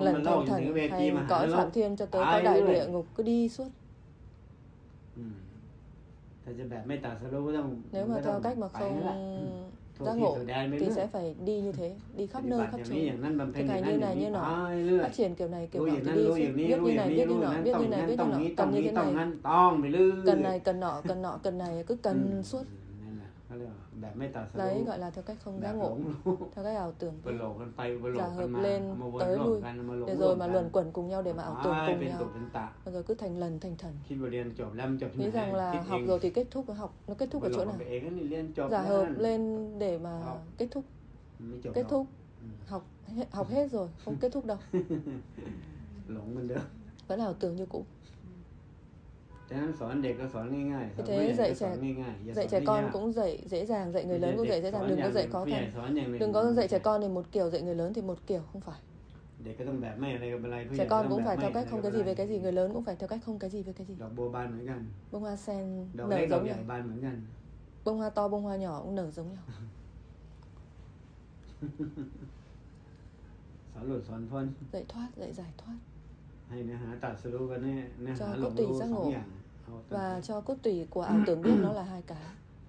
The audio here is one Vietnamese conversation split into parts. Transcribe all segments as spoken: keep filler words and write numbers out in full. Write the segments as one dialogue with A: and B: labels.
A: thành lần thành thần, thành cõi phạm thiên cho tới cõi đại địa ngục, cứ đi suốt.
B: Ừ. ถ้าจะแบบไม่ตัดสรู้ก็ต้อง
A: Nếu mà theo cách mà
B: ไปนั่นแหละ
A: không giác ngộ thì sẽ phải đi như thế, đi khắp nơi khắp chỗ, thực hành như này như nọ, phát triển kiểu này kiểu nọ thì đi, biết như này biết như nọ, biết như này biết như nọ, cần như thế này, cần này cần nọ cần nọ cần này, cứ cần suốt. Đấy gọi là theo cách không giác ngộ, theo cách ảo tưởng tiếp, giả hợp lên tới lui, để rồi mà luẩn quẩn cùng nhau để mà ảo tưởng cùng nhau, rồi cứ thành lần thành thần. Nghĩ rằng là học rồi thì kết thúc, học nó kết thúc ở chỗ nào? Giả hợp lên để mà kết thúc, kết thúc học học hết rồi không kết thúc đâu, vẫn ảo tưởng như cũ. Thế thế dạy trẻ dạy trẻ con cũng dạy dễ dàng, dạy người lớn cũng dạy dễ dàng, đừng có dạy khó khăn. Đừng có dạy trẻ con thì một kiểu, dạy người lớn thì một kiểu, không phải. Trẻ con cũng phải theo cách không cái gì với cái gì, người lớn cũng phải theo cách không cái gì với cái gì. Bông hoa sen nở giống nhau, bông hoa to bông hoa nhỏ cũng nở giống nhau. Dạy thoát, dạy giải thoát, cho cốt tủy giác ngộ và cho cốt tủy của ảo tưởng biết nó là hai cái.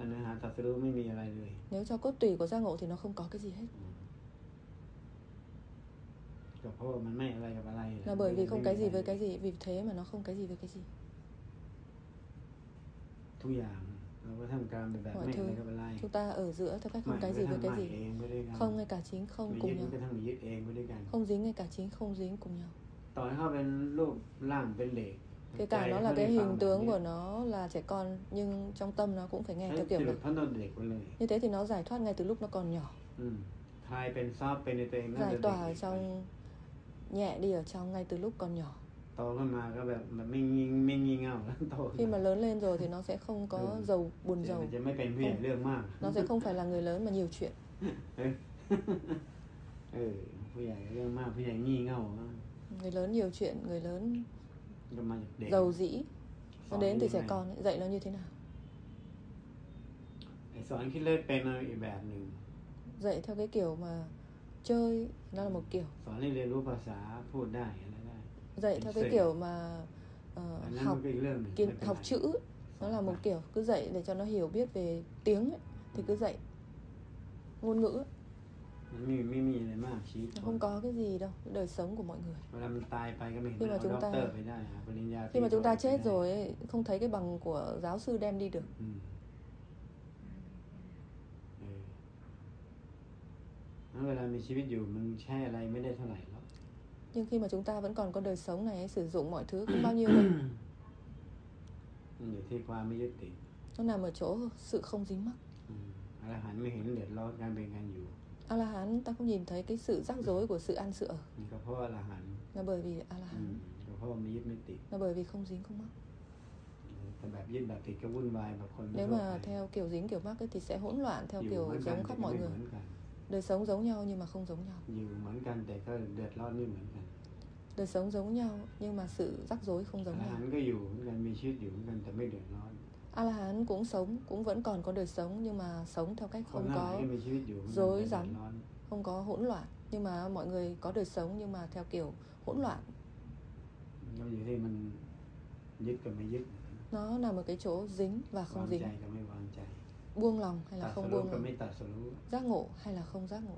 A: Nếu cho cốt tủy của giác ngộ thì nó không có cái gì hết. Là bởi vì không cái gì với cái gì, vì thế mà nó không cái gì với cái gì. Mọi thứ chúng ta ở giữa theo cách không cái gì với cái gì, không ngay cả chính không cùng nhau, không dính ngay cả chính không dính cùng nhau. Kể cả nó là cái hình tướng của nó là trẻ con, nhưng trong tâm nó cũng phải nghe theo kiểu này. Như thế thì nó giải thoát ngay từ lúc nó còn nhỏ, giải tỏa ở trong, nhẹ đi ở trong ngay từ lúc còn nhỏ. Khi mà lớn lên rồi thì nó sẽ không có giàu buồn giàu, không. Nó sẽ không phải là người lớn mà nhiều chuyện. Người lớn nhiều chuyện, người lớn giàu dĩ. Nó đến từ trẻ con ấy. Dạy nó như thế nào? Dạy theo cái kiểu mà chơi, nó là một kiểu. Dạy theo cái kiểu mà uh, học kiến, học chữ, nó là một kiểu. Cứ dạy để cho nó hiểu biết về tiếng ấy, thì cứ dạy ngôn ngữ ấy. Nó không có cái gì đâu, cái đời sống của mọi người. Khi mà chúng ta khi mà chúng ta chết rồi ấy, không thấy cái bằng của giáo sư đem đi được. Nhưng khi mà chúng ta vẫn còn có đời sống này ấy, sử dụng mọi thứ không bao nhiêu đâu. Nó nằm ở chỗ sự không dính mắc. A-la-hán ta không nhìn thấy cái sự rắc rối của sự ăn sự ở. Là bởi vì A-la-hán, là bởi vì không dính không mắc. Nếu mà theo kiểu dính kiểu mắc ấy, thì sẽ hỗn loạn theo kiểu giống khắp mọi người. Đời sống giống nhau nhưng mà không giống nhau. Đời sống giống nhau nhưng mà sự rắc rối không giống nhau. A-la-hán cũng sống, cũng vẫn còn có đời sống, nhưng mà sống theo cách không có rối rắm, không có hỗn loạn. Nhưng mà mọi người có đời sống nhưng mà theo kiểu hỗn loạn. Nó nằm ở cái chỗ dính và không dính, buông lòng hay là không buông lòng, giác ngộ hay là không giác ngộ.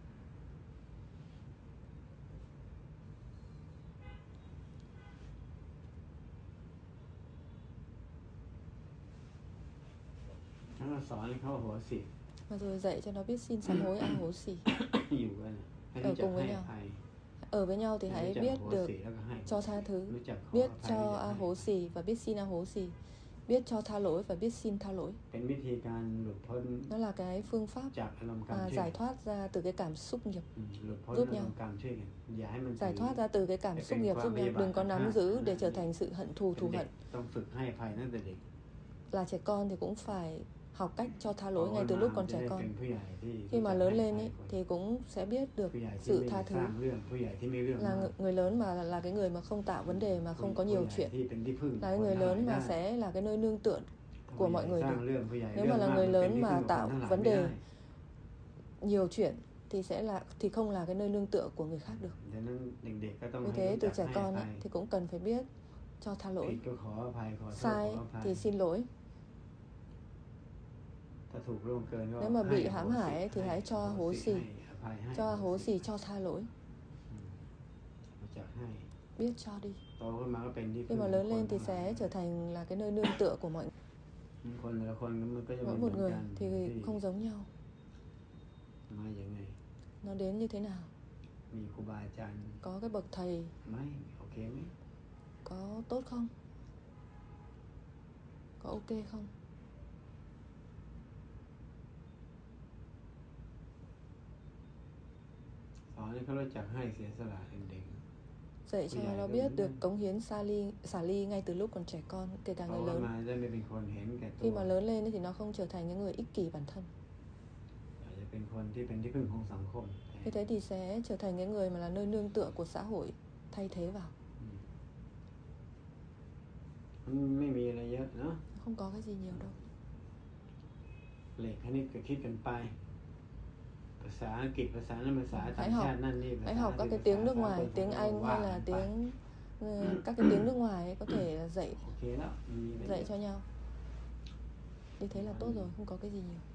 A: Và rồi dạy cho nó biết xin sám hối a hố xỉ. Ở cùng với nhau, ở với nhau thì hãy biết được cho tha thứ, biết cho a hố xỉ và biết xin a hố xỉ, biết cho tha lỗi và biết xin tha lỗi. Nó là cái phương pháp à, giải thoát ra từ cái cảm xúc nghiệp, giúp nhau. Giải thoát ra từ cái cảm xúc nghiệp giúp nhau. Đừng có nắm giữ để trở thành sự hận thù thù hận. Là trẻ con thì cũng phải học cách cho tha lỗi ngay từ lúc còn trẻ con. Khi mà lớn lên ấy, thì cũng sẽ biết được sự tha thứ. Là người lớn mà là cái người mà không tạo vấn đề, mà không có nhiều chuyện. Là cái người lớn mà sẽ là cái nơi nương tựa của mọi người được. Nếu mà là người lớn mà tạo vấn đề nhiều chuyện thì sẽ là thì không là cái nơi nương tựa của người khác được. Vì thế từ trẻ con ấy, thì cũng cần phải biết cho tha lỗi. Sai thì xin lỗi. Nếu mà bị hãm hại ấy, thì hãy cho hố xì, cho hố xì, cho tha lỗi. Biết cho đi. Khi mà lớn lên thì sẽ trở thành là cái nơi nương tựa của mọi người. Mỗi một người thì không giống nhau. Nó đến như thế nào? Có cái bậc thầy có tốt không? Có ok không? Dạy cho nó biết được cống hiến xả ly, xả ly ngay từ lúc còn trẻ con, kể cả người lớn. Khi mà lớn lên thì nó không trở thành những người ích kỷ bản thân. Như thế thì sẽ trở thành những người mà là nơi nương tựa của xã hội thay thế vào. Không có cái gì nhiều đâu. Hãy học, hãy học các cái tiếng nước ngoài, tiếng Anh hay là tiếng các cái tiếng nước ngoài ấy, có thể dạy dạy cho nhau. Như thế là tốt rồi, không có cái gì nhiều.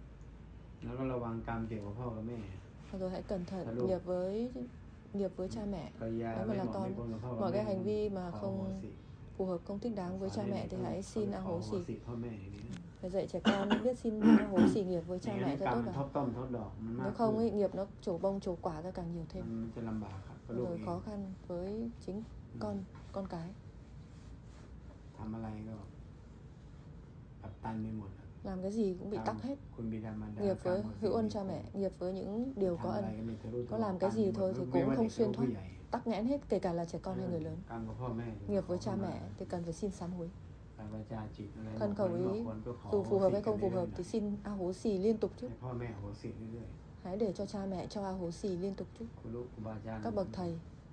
A: Và rồi hãy cẩn thận nghiệp với nghiệp với cha mẹ. Nếu mà là con, mọi cái hành vi mà không phù hợp, không thích đáng với cha mẹ thì hãy xin a hố xì. Phải dạy trẻ con biết xin a hố xì nghiệp với cha mẹ cho tốt vào. Nếu không ấy, nghiệp nó trổ bông trổ quả ra càng nhiều thêm. Rồi khó khăn với chính con con cái. Làm cái gì cũng bị tắc hết. Nghiệp với hữu ân cha mẹ, nghiệp với những điều có ân. Có làm cái gì thôi thì cũng không xuyên thoát, tắc nghẽn hết, kể cả là trẻ con hay người lớn. Nghiệp với cha mẹ thì cần phải xin sám hối. Thân khẩu ý, dù phù hợp hay không phù hợp thì xin a hố xì liên tục chứ. Hãy để cho cha mẹ cho a hố xì liên tục chứ. Các bậc thầy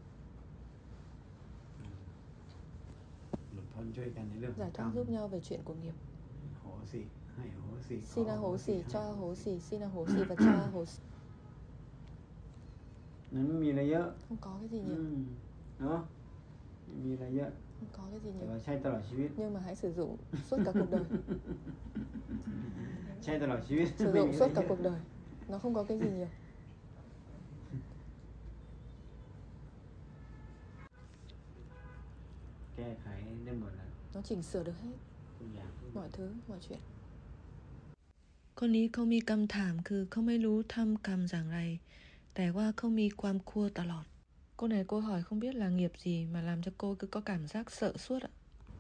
A: giải thoát giúp nhau về chuyện của nghiệp. Xin a hố xì, cho a hố xì, xin a hố xì và cho a hố xì. Không có cái gì nhiều. Không có cái gì nhiều. Nhưng mà hãy sử dụng suốt cả cuộc đời. Sử dụng suốt cả cuộc đời. Nó không có cái gì nhiều. Nó chỉnh sửa được hết mọi thứ, mọi chuyện.
C: คนนี้เขามีคำถามคือเขาไม่รู้ทำกรรมอย่างไรแต่ว่าเขามีความกลัวตลอด Cô này cô hỏi không biết là nghiệp gì mà làm cho cô cứ có cảm giác sợ suốt ạ.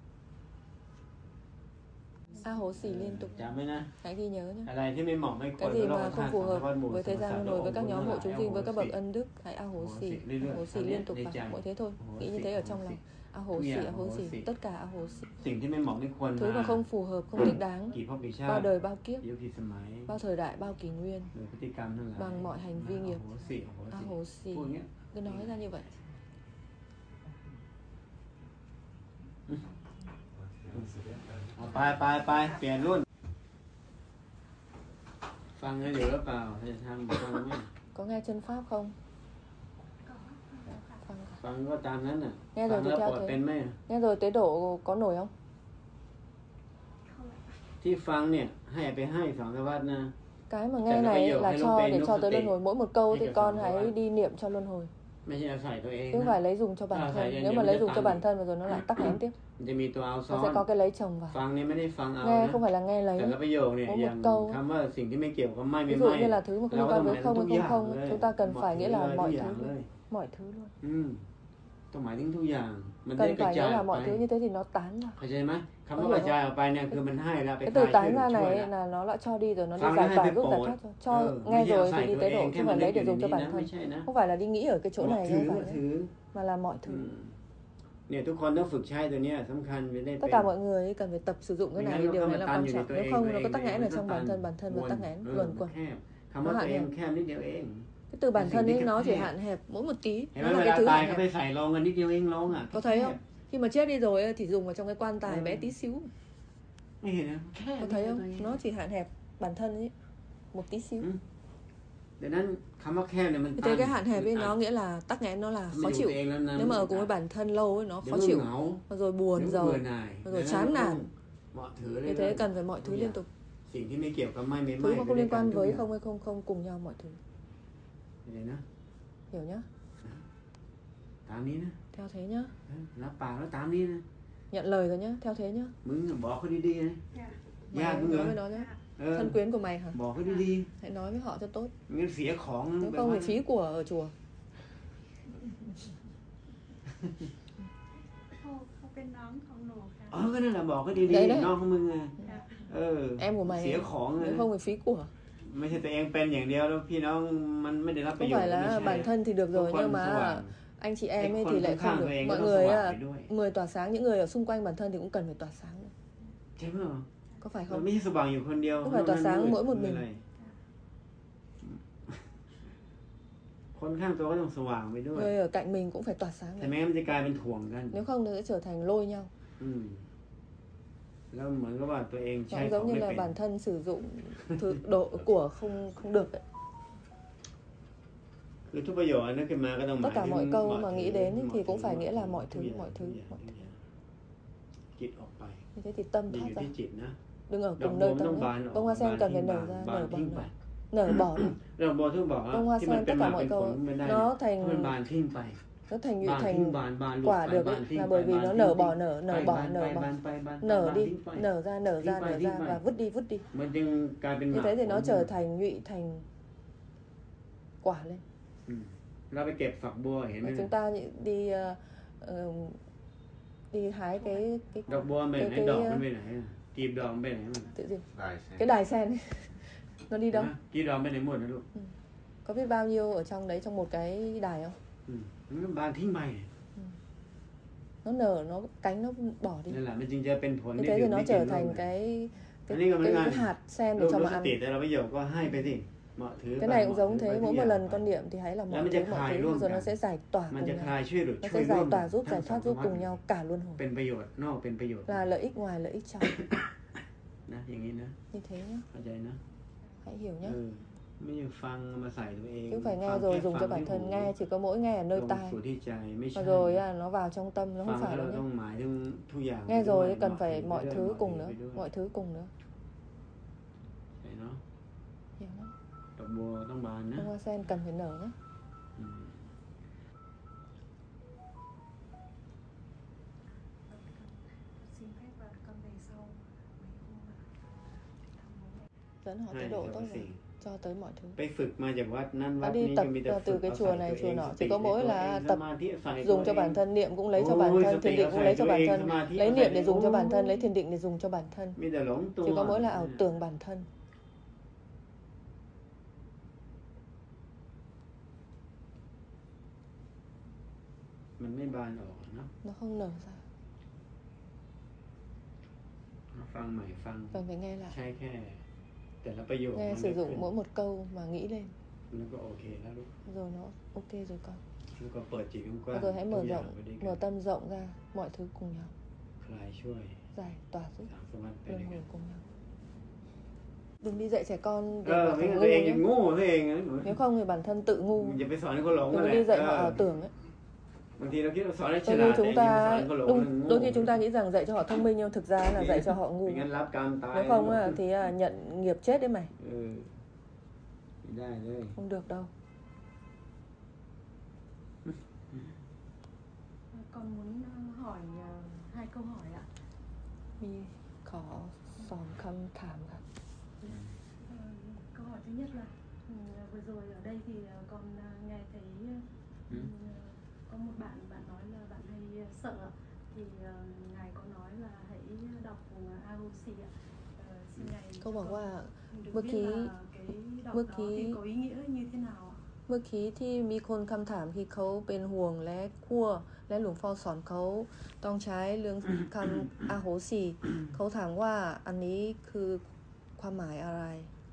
A: A hố xì liên tục. Hãy ghi nhớ nhé.
B: Cái
A: gì mà không phù hợp với thế gian luân hồi, với các nhóm hộ chúng sinh, với các bậc ân đức, hãy a hố xì, a hố xì liên tục vào mỗi thế thôi. Nghĩ như thế ở trong lòng. A hố xì, a hố xì, tất cả a hố xì. Thứ mà không phù hợp, không thích đáng, bao đời bao kiếp, bao thời đại, bao kỷ nguyên, bằng mọi hành vi nghiệp, a hố xì. Cứ nói ra như vậy.
B: Bài, bài, bài, pliển luôn. Phăng hay được vào, hay tham phăng nhé.
A: Có nghe chân pháp không?
B: Phăng, phăng có tam hết nè.
A: Nghe rồi thì theo thế. Nghe rồi tế độ có nổi không?
B: ที่ฟังเนี่ยให้ไปให้สองสวัสดิ์นะ
A: Cái mà nghe này là cho để cho tới luân hồi. Mỗi một câu thì con hãy đi niệm cho luân hồi. Chứ không phải lấy dùng cho bản thân. Nếu mà lấy dùng cho bản thân rồi nó lại tắc nghẽn tiếp. Nó sẽ có cái lấy chồng vào. Nghe không phải là nghe lấy. Mỗi một câu. Ví dụ như là thứ mà không liên quan với không hay không không, chúng ta cần phải nghĩa là mọi thứ luôn. Mọi thứ luôn. Cần phải nghĩa là mọi thứ, như thế thì nó tán ra. Cái từ tán ra này là nó đã cho đi rồi, nó đi giải tỏa giúp giải thoát rồi. Cho nghe rồi thì đi tế độ, chứ không phải lấy để dùng cho bản thân. Không phải là đi nghĩ ở cái chỗ này, không phải nữa, mà là mọi thứ. Tất cả mọi người cần phải tập sử dụng cái này, điều này là quan trọng. Nếu không nó có tắc nghẽn ở trong bản thân, bản thân và tắc nghẽn luẩn quẩn. Nó hạn hẹp. Cái từ bản thân ấy nó chỉ hạn hẹp mỗi một tí. Nó là cái thứ hạn hẹp. Có thấy không? Khi mà chết đi rồi thì dùng vào trong cái quan tài bé tí xíu. Có thấy không? Nó chỉ hạn hẹp bản thân ấy một tí xíu. Thế cái hạn hẹp ấy nó nghĩa là tắc nghẽn, nó là khó chịu. Nếu mà ở cùng với bản thân lâu ấy nó khó chịu, rồi buồn rầu, rồi chán nản. Như thế cần phải mọi thứ liên tục.
B: สิ่งที่ไม่เกี่ยวกับไม่ไม่
A: thứ
B: ไม่
A: mà
B: ไป
A: không
B: ด้วย
A: liên
B: กัน
A: quan
B: ทุกอ
A: với
B: ย่าง
A: không hay không không cùng nhau mọi thứ.
B: เดี๋ยวนะ
A: hiểu nhá.
B: ตามนี้นะ
A: theo thế nhá.
B: รับปากแล้วตามนี้นะ
A: nhận lời rồi nhá, theo thế nhá.
B: มึงบอกเขาดีๆนะ
A: Mày
B: ญาติมึงเหร
A: nói
B: อ
A: với nó nhá.
B: เออ
A: thân quyến của mày hả?
B: บอกเขาดี
A: hãy nói với họ cho tốt.
B: ๆงั้นเสียของ
A: nếu
B: แบบ
A: không
B: ว่า
A: thì phí của ở chùa.
D: เขาเขาเป็นน้องของหนูค่ะ
B: เออก็นั่นแหละบอกเขาดี
A: đấy đấy.
B: ๆน้องของมึงไงเออ
A: em của mày
B: เสียของเลย
A: nếu không thì phí của.
B: ไม่ใช่ตัวเองเป็นอย่างเดียวแล้วพี่น้องมันไม่ได้รับประ
A: không
B: โยชน์
A: phải
B: ไม่
A: là
B: ใช่
A: bản thân thì được rồi
B: ทุกคน
A: nhưng
B: สว่าง
A: mà anh chị em ấy
B: Cái
A: thì
B: con
A: lại
B: cũng
A: không
B: khác
A: được.
B: với anh,
A: mọi
B: nó
A: người
B: sว่าง
A: á,
B: phải đuôi.
A: người tỏa sáng, những người ở xung quanh bản thân thì cũng cần phải tỏa sáng.
B: ใช่ไหม
A: có phải
B: มัน
A: không?
B: ไม่ใช่สว่างอยู่คนเดียว
A: không phải tỏa sáng mỗi một
B: คือ
A: mình.
B: อะไรคนข้างตัวก็ต้องสว่างไปด้วย
A: người ở cạnh mình cũng phải tỏa sáng
B: แต่
A: này.
B: แม้มันจะกลายเป็นถ่วงกัน
A: nếu không thì sẽ trở thành lôi nhau.
B: อืมแล้วเหมือนกับว่าตัวเองใช้
A: nó
B: ของ
A: giống như
B: ไม่
A: là
B: เป็น
A: bản thân sử dụng thứ độ của không không được ấy.
B: คือทุกประโยชน์นึกขึ้นมาก็ต้องหมาย
A: tất cả
B: ถึง
A: mọi câu mà
B: mọi
A: nghĩ
B: thứ,
A: đến ý,
B: mọi
A: thì cũng
B: thứ,
A: phải
B: mọi
A: nghĩa là
B: thứ,
A: mọi thứ,
B: ทุกอย่าง
A: mọi thứ,
B: ทุกอย่าง
A: mọi
B: ทุก
A: thứ.
B: อย่างจิตออกไป
A: như thế thì tâm
B: ดีอ
A: thoát
B: ยู่
A: ra.
B: ที่จิตนะ
A: đừng ở
B: ดอก
A: cùng
B: บัว
A: nơi
B: มันต้อ
A: tâm
B: งบาน
A: nữa.
B: ออก
A: bông hoa
B: บา
A: sen
B: น
A: cần
B: ทิ้
A: phải
B: งบา
A: nở
B: น
A: ra
B: บาน
A: nở bỏ
B: ทิ้งไป
A: nở nở bỏ đi.
B: ดอกบัวที่บอกว่า
A: bông hoa
B: ที่มัน
A: sen
B: เป็น
A: tất
B: ห
A: cả
B: มาก
A: mọi
B: เป็นผ
A: câu
B: ลไม่ได้
A: nó
B: ให้มัน
A: thành
B: บานทิ้งไป
A: nó thành nhụy
B: บานทิ้ง
A: thành
B: บานบานหลุด
A: quả
B: ไป
A: được
B: บาน
A: ấy
B: ทิ้ง
A: là
B: ไป
A: bởi vì
B: บาน
A: nó
B: ทิ้ง
A: nở
B: ไป
A: bỏ nở
B: ไป
A: nở
B: บา
A: bỏ
B: นไป
A: nở
B: บา
A: bỏ
B: นไปบานไป
A: nở
B: บาน
A: đi
B: ทิ้งไป
A: nở ra nở
B: ทิ้ง
A: ra
B: ไป
A: nở
B: ทิ้ง
A: ra
B: ไป
A: và vứt đi vứt đi.
B: มันจึงกลายเป็นห
A: như
B: มาก
A: thế thì
B: ผ
A: nó
B: ล
A: trở thành nhụy thành quả lên.
B: อืมเราไปเก็บฝักบัวเห็นไหม
A: Mà chúng ta đi uh, uh, đi hái cái cái
B: ดอกบัวมันไปไหน
A: cái,
B: ดอก
A: cái
B: มันไปไหนอะกีบดอกมันไปไหนมัน
A: tự gì
E: ได้ใช่
A: cái đài sen ấy. nó đi đâu?
B: นะกีบดอกไปไหนหมดนะลูก
A: có biết bao nhiêu ở trong đấy trong một cái đài không?
B: อืมมันบานทิ้งไป
A: nó nở nó cánh nó bỏ đi.
B: นั่นแหละมันจึงจะเป็นผล
A: như
B: ที่
A: thế
B: ดื่
A: thì
B: ม
A: nó
B: ไม่กิน
A: trở
B: ร่วม
A: thành
B: กัน
A: cái
B: อัน
A: cái,
B: นี้ก็เหมือน
A: cái,
B: กัน
A: cái hạt sen
B: ลู
A: để
B: ก
A: cho
B: รู้
A: mà
B: ส
A: ăn.
B: ติแต่เราประโยชน์ก็ให้ไปสิเหมาะถือ
A: cái
B: ไป
A: này
B: เห
A: cũng
B: มาะ
A: giống
B: ถือ
A: thế
B: ไป
A: mỗi
B: ทุ
A: một
B: กอย่าง
A: lần
B: ไป
A: con niệm thì hãy là
B: แล้ว
A: mọi
B: มันจะ
A: thứ
B: คลาย
A: mọi
B: ร่ว
A: thứ
B: ม
A: rồi
B: กั
A: nó
B: น
A: sẽ giải tỏa
B: มัน
A: cùng
B: จะ
A: nhau.
B: คลายช่วยหรือ
A: nó
B: ช่วย
A: sẽ
B: ร่ว
A: giải
B: ม
A: tỏa giúp
B: ทั้
A: giải
B: งสอง
A: thoát giúp
B: วัด
A: cùng nhau cả luân hồi.
B: เป็นประโยชน์นอกเป็นประโยชน์
A: là lợi ích ngoài lợi ích trong.
B: นะอย่างนี้นะ
A: như thế nhá.
B: เข้าใจนะ
A: hãy hiểu nhé.
B: เออไม่ใช่ฟังมาใส่ตัวเอง
A: chứ phải
B: ฟั
A: nghe
B: ง
A: rồi
B: แค่
A: dùng
B: ฟั
A: cho
B: ง
A: bản
B: ที่
A: thân
B: หู
A: nghe chỉ có mỗi nghe ở
B: ล
A: nơi
B: ง
A: tai
B: สู่ที่ใจไม่ใช่
A: và rồi à, nó vào trong tâm nó
B: ฟั
A: không
B: ง
A: phải
B: แล้ว
A: đâu
B: ต้อง
A: nhé.
B: หมายถึงทุกอย่าง
A: nghe
B: ไปด้วย
A: rồi cần
B: เหมาะ
A: phải
B: ถือ
A: mọi
B: ไปด้วย
A: thứ
B: เหมาะ
A: cùng
B: ถือ
A: nữa
B: ไปด้วย
A: mọi thứ cùng nữa.
B: ใช่เนาะ
A: hiểu không?
B: ดอกบัวต้องบานนะ
A: bông hoa sen cần phải nở nhé.
B: อืม
D: xin phép và con về sau mấy hôm mà thăm bố mẹ.
A: dẫn họ
B: ให้
A: tới
B: แต่
A: độ
B: ละ
A: tốt
B: สิ่ง
A: rồi cho tới mọi thứ.
B: ไปฝึกมาจากวัดนั้นวั
A: Đã
B: ด
A: đi
B: นี้
A: tập
B: ก็มีแต่
A: uh,
B: ฝึ
A: từ
B: ก
A: cái
B: เอา
A: chùa
B: ใส่
A: này
B: ตัวเอ
A: chùa
B: ง
A: nọ
B: ส
A: chỉ
B: ติ
A: có
B: ใน
A: mỗi
B: ตัวเอง
A: là
B: ส
A: tập
B: มาธิใส่ตัว
A: dùng
B: เอ
A: cho
B: ง
A: bản thân niệm cũng lấy cho bản
B: Ôi,
A: thân,
B: sao
A: thiền
B: tỉ
A: định
B: nó
A: cũng
B: xài
A: lấy cho
B: tụi
A: bản
B: em,
A: thân,
B: sao mà thi
A: lấy
B: nó
A: niệm
B: xài
A: để dùng cho
B: tụi-
A: bản thân, lấy thiền định để dùng cho bản thân.
B: มีแต่หลงตัว
A: Chỉ có mỗi là ảo tưởng bản thân.
B: มันไม่บานออกเนาะ
A: nó không nở ra.
B: ฟังใหม่ฟัง
A: Cần phải nghe
B: ใช้
A: lại,
B: แค่แต่ละประโยค
A: nghe
B: มัน
A: sử
B: นึก
A: dụng
B: ขึ้น
A: mỗi một câu mà nghĩ lên
B: แล้วก็โอเคแล้วลูก
A: rồi nó ok rồi con.
B: แล้วก็เปิดจิตกว้าง
A: Rồi hãy
B: ๆทุ
A: mở
B: กอย่าง
A: rộng,
B: ไปด้วยกั
A: mở
B: น
A: tâm rộng ra, mọi thứ cùng nhau,
B: คลายช่วย
A: giải tỏa giúp
B: สามสวัสดิ์ไป
A: luân
B: ด้วยกั
A: hồi
B: น
A: cùng nhau. Đừng đi dạy trẻ con
B: เอ
A: để
B: อ
A: mà
B: ไม่
A: thành
B: งั้น
A: ngu
B: ตัวเอง
A: nhé.
B: ยังโง่ตัวเองนะ
A: Nếu không thì bản thân tự ngu.
B: อย่าไปสอนให้เขาหลง
A: Đừng
B: นั่น
A: có
B: แหละ
A: đi dạy
B: เอ
A: họ
B: อ
A: ảo tưởng ấy.
B: บางทีเราคิดว่าสอนให้ฉ
A: Đôi
B: ลา
A: khi
B: ดแต่
A: chúng
B: ยังไปสอน
A: ta
B: ให้เขาหลง
A: đúng,
B: มันโง่
A: đôi khi chúng ta nghĩ rằng dạy cho họ thông minh nhưng thực ra là dạy cho họ ngu.
B: ไม่งั้นรับกรรมตาย
A: Nếu không á, thì à, nhận nghiệp chết đấy mày.
B: เออไม่ได้เลย
A: Không được đâu.
D: Con muốn uh, hỏi uh, hai câu hỏi ạ.
A: มีขอสองคำถามค่ะ
D: Ờ, câu hỏi thứ nhất là ừ, vừa rồi ở đây thì uh, con uh, nghe thấy uh,
B: Ừ.
D: có một bạn bạn nói là bạn hay uh, sợ ạ. Thì uh, ngài có nói là hãy đọc uh, a hô xì ạ. Ờ, xin ngài
A: Câu
D: cho
A: บอก
D: con
A: ว่า
D: được
A: เมื่อ
D: biết
A: กี้
D: là cái đọc
A: เมื่อ
D: đó
A: กี้
D: thì có ý nghĩa như thế nào ạ?
A: เมื่อกี้ที่มีคนคำถามที่เขาเป็นห่วงและขั้วและหลวงพ่อสอนเขาต้องใช้เรื่องคำอาโหสิเขาถามว่าอันนี้คือความหมายอะไร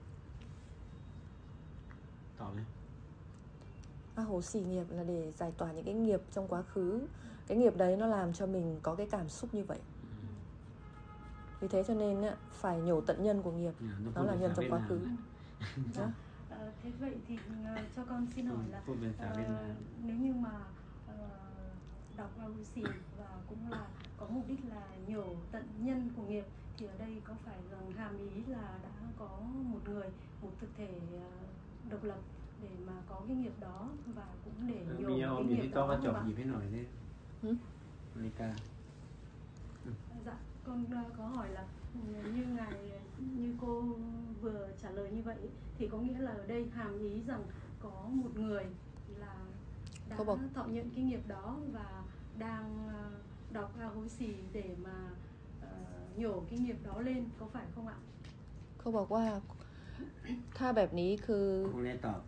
B: ตอบเลย
A: A hố xỉ nghiệp là để giải tỏa những cái nghiệp trong quá khứ. Cái nghiệp đấy nó làm cho mình có cái cảm xúc như vậy. Vì thế cho nên á, phải nhổ tận nhân của nghiệp. Nó là nhân trong quá khứ. Đó.
D: Ờ, thế vậy thì uh, cho con xin hỏi là
B: พูดเป็นภาษาเวียดนาม
D: uh, nếu như mà uh, đọc a hô xì và cũng là có mục đích là nhổ tận nhân của nghiệp thì ở đây có phải rằng hàm ý là đã có một người, một thực thể độc lập để mà có cái nghiệp đó và cũng để nhổ cái nghiệp đó không ạ?
B: chọn gì phải nổi đi.
A: Ừ?
B: Monica.
D: Ừ. Dạ, con có hỏi là như ngài, như cô vừa trả lời như vậy thì có nghĩa là ở đây hàm ý rằng có một người là đã
A: Có bảo...
D: thọ nhận cái nghiệp đó và đang đọc A Hố Xì để mà uh, nhổ cái nghiệp đó lên, có phải không ạ?
A: เขาบอกว่าถ้าแบบนี้คือ
B: Không lẽ tỏ.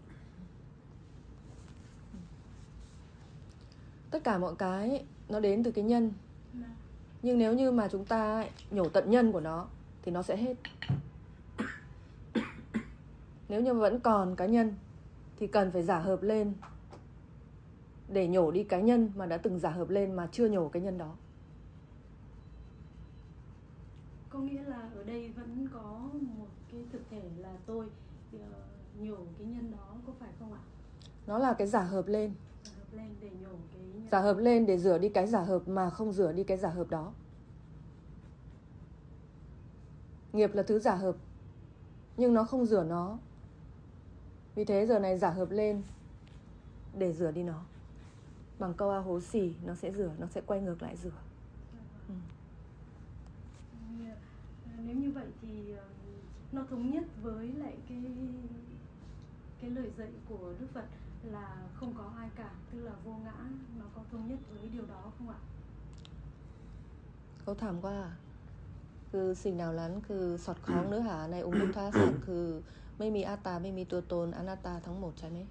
A: tất cả mọi cái nó đến từ cái nhân. Nhưng nếu như mà chúng ta nhổ tận nhân của nó thì nó sẽ hết. Nếu như vẫn còn cái nhân thì cần phải giả hợp lên để nhổ đi cái nhân mà đã từng giả hợp lên mà chưa nhổ cái nhân đó.
D: Có nghĩa là ở đây vẫn có một cái thực thể là tôi uh, nhổ cái nhân đó, có phải không ạ?
A: Nó là cái giả hợp lên.
D: Giả hợp lên để nhổ cái nhân.
A: Giả hợp lên để rửa đi cái giả hợp mà không rửa đi cái giả hợp đó. Nghiệp là thứ giả hợp nhưng nó không rửa nó. Vì thế giờ này giả hợp lên để rửa đi nó. Bằng câu A Hố Xì nó sẽ rửa, nó sẽ quay ngược lại rửa. Ừ.
D: Nếu như vậy thì nó thống nhất với lại cái cái lời dạy của Đức Phật là không có ai cả, tức là vô ngã, nó có thống nhất với điều đó không ạ?
A: เขาถามว่าคือสิ่งเหล่านั้นคือสอดคล้องเนื้อหาในองค์พุทธศาสนาคือไม่มีอัตตาไม่มีตัวตนอนัตตาทั้งหมดใช่ไหม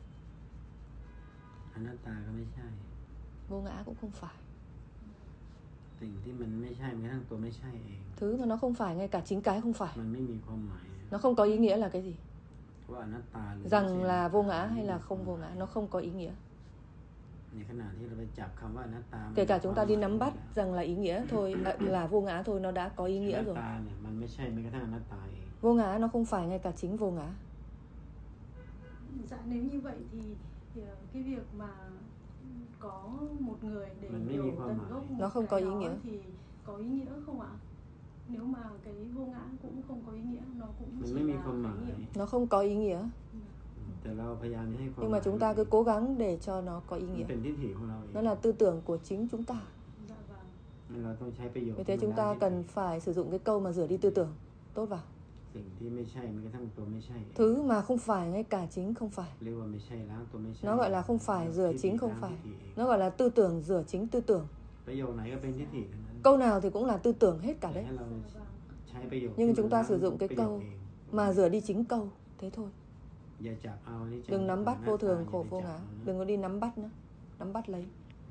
B: อนัตตาก็ไม่ใช่
A: vô ngã cũng không phải.
B: สิ่งที่มันไม่ใช่แม้กระทั่งตัวไม่ใช่เอง
A: Thứ mà nó không phải, ngay cả chính cái không phải.
B: มันไม่มีความหมาย
A: Nó không có ý nghĩa là cái gì?
B: ว่าอนัตตาหรือ
A: Rằng là vô ngã hay là không vô ngã, nó không có ý nghĩa.
B: ในขณะที่เราไปจับคำว่าอนัตตา
A: Kể cả chúng ta đi nắm bắt rằng là ý nghĩa thôi, là, là vô ngã thôi, nó đã có ý nghĩa
B: อนัต
A: rồi.
B: ตาเนี่ยมันไม่ใช่แม้กระทั่งอนัตตาเอง
A: Vô ngã nó không phải ngay cả chính vô ngã.
D: Dạ, nếu như vậy thì, thì cái việc mà có một người để nhổ tận gốc
A: nó không có ý nghĩa
D: thì có ý nghĩa không ạ? Nếu mà cái vô ngã cũng không có ý nghĩa, nó cũng chỉ là khái niệm.
A: Nó không có ý nghĩa. Nhưng mà chúng ta cứ cố gắng để cho nó có ý nghĩa. Nó là tư tưởng của chính chúng ta.
D: Dạ vâng.
A: Vì thế chúng ta cần phải sử dụng cái câu mà rửa đi tư tưởng tốt vào. Thứ mà không phải ngay cả chính không phải. Nó gọi là không phải rửa chính không phải. Nó gọi là tư tưởng rửa chính tư tưởng. Câu nào thì cũng là tư tưởng hết cả đấy. Nhưng chúng ta sử dụng cái câu mà rửa đi chính câu. Thế thôi. Đừng nắm bắt vô thường khổ vô ngã. Đừng có đi nắm bắt nữa. Nắm bắt lấy.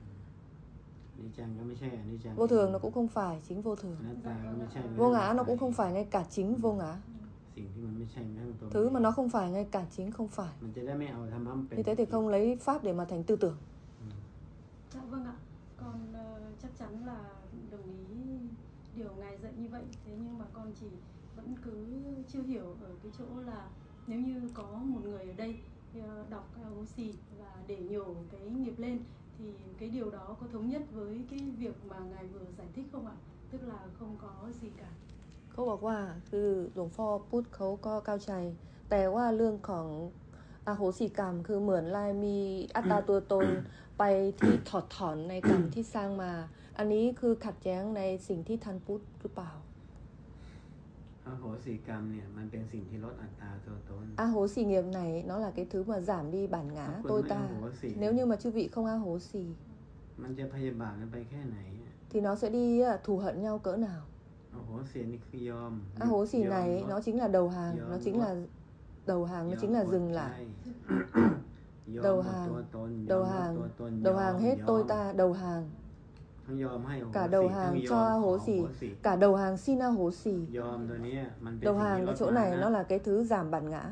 A: Vô thường nó cũng không phải chính vô thường. Vô ngã nó cũng không phải ngay cả chính vô ngã. Thứ mà nó không phải ngay cả chính không phải. Như thế thì không lấy pháp để mà thành tư tưởng.
D: Dạ vâng ạ. Con uh, chắc chắn là đồng ý điều ngài dạy như vậy. Thế nhưng mà con chỉ vẫn cứ chưa hiểu ở cái chỗ là nếu như có một người ở đây đọc A Hố Xì và để nhổ cái nghiệp lên thì cái điều đó có thống nhất với cái việc mà ngài vừa giải thích không ạ? Tức là không có gì cả.
A: เขาบอกว่าคือหลวงพ่อพูดเขาก็เข้าใจแต่ว่าเรื่องของอโหสิกรรมคือเหมือนลายมีอัตตาตัวตนไปที่ถอดถอนในกรรมที่สร้างมาอันนี้คือขัดแย้งในสิ่งที่ท่านพูดหรือเปล่า
B: อโหสิกรรมเนี่ยมันเป็นสิ่งที่ลดอัตตาตัวตน
A: A Hố Xì nghiệp này nó là cái thứ mà giảm đi bản ngã tôi ta. Nếu như mà chư vị không A Hố Xì
B: มันจะพยาบาทกันไปแค่ไหน
A: thì nó sẽ đi thù hận nhau cỡ nào.
B: A Hố Xìนี่คือยอม
A: A Hố Xì này nó chính là đầu hàng, nó chính là đầu hàng, nó chính là dừng lại. Đầu hàng, đầu hàng, đầu hàng hết tôi ta, đầu hàng. Cả đầu hàng cho A Hố Xì, cả đầu hàng xin A Hố Xì. Đầu hàng cái chỗ này nó là cái thứ giảm bản ngã.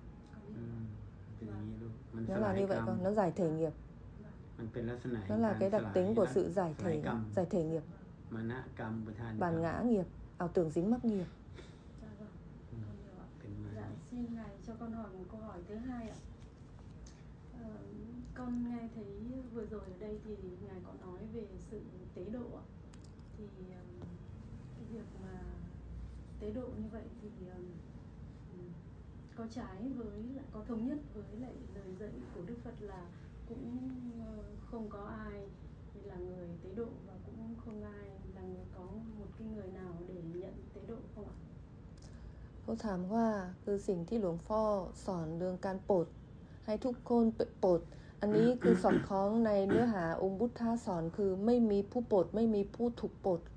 A: Nó là như vậy con, nó giải thể nghiệp. Nó là cái đặc tính của sự giải thể, giải thể nghiệp. Bản ngã nghiệp, ảo tưởng dính mắc nghiệp.
D: Dạ, xin ngài cho con hỏi một câu hỏi thứ hai ạ. Ờ, con nghe thấy vừa rồi ở đây thì ngài có nói về sự tế độ ạ. Thì cái việc mà tế độ như vậy thì um, có trái với lại có thống nhất với lại lời dạy của Đức Phật là cũng uh, không có ai là người tế độ và cũng không ai là người có một cái người nào để nhận tế độ không ạ?
A: เขาถามว่าคือสิ่งที่หลวงพ่อสอนเรื่องการโปรดให้ทุกคนโปรดอันนี้คือสอดคล้องในเนื้อหาองค์พุทธะสอนคือไม่มีผู้โปรดไม่มีผู้ถูกโปรด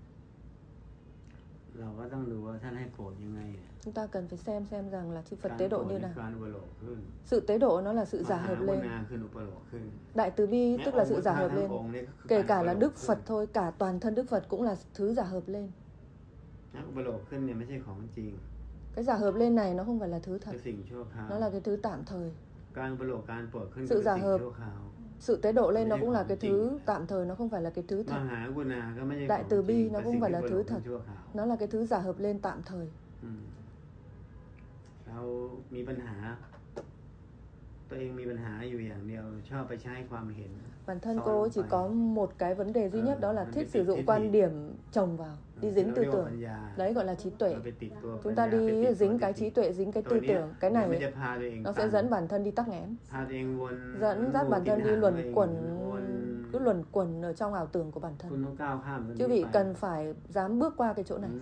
B: เราก็ต้องดูว่าท่านให้โปรดยังไง
A: Chúng ta cần phải xem xem rằng là chư Phật tế độ như nào.
B: การอุปโลกขึ้น
A: Sự tế độ nó là sự giả hợp lên.
B: มหากรุณาขึ้นอุปโลกขึ้น
A: Đại từ bi tức là sự giả hợp lên. Kể cả là Đức Phật thôi, cả toàn thân Đức Phật cũng là thứ giả hợp lên.
B: อุปโลกขึ้นเนี่ยไม่ใช่ของจริง
A: Cái giả hợp lên này nó không phải là thứ thật.
B: เป็นสิ่งชั่วคราว
A: Nó là cái thứ tạm thời.
B: การอุปโลกการโปรดขึ้น
A: Sự
B: เป็น
A: giả
B: สิ่ง
A: hợp,
B: ชั่วคราว
A: sự tế độ lên nó cũng là cái thứ tạm thời, nó không phải là cái thứ
B: ม
A: thật.
B: หากรุณาก็ไม่ใช่
A: Đại từ bi nó
B: เป็น
A: cũng
B: สิ่ง
A: phải
B: ที่
A: là
B: อุปโล
A: thứ
B: กขึ้
A: thật.
B: นชั่วคราว
A: Nó là cái thứ giả hợp lên tạm thời.
B: อืมเรามีปัญหา ตัวเองมีปัญหาอยู่อย่างเดียวชอบไปใช้ความเห็น
A: Bản thân cô chỉ có một cái vấn đề duy nhất đó là thích sử dụng quan điểm chồng vào, đi dính tư tưởng. Đấy gọi là trí tuệ. Chúng ta đi dính cái trí tuệ, dính cái tư tưởng, cái này ấy, nó sẽ dẫn bản thân đi tắc nghẽn, dẫn dắt bản thân đi luẩn quẩn, cứ luẩn quẩn ở trong ảo tưởng của bản thân. Chứ vị cần phải dám bước qua cái chỗ này.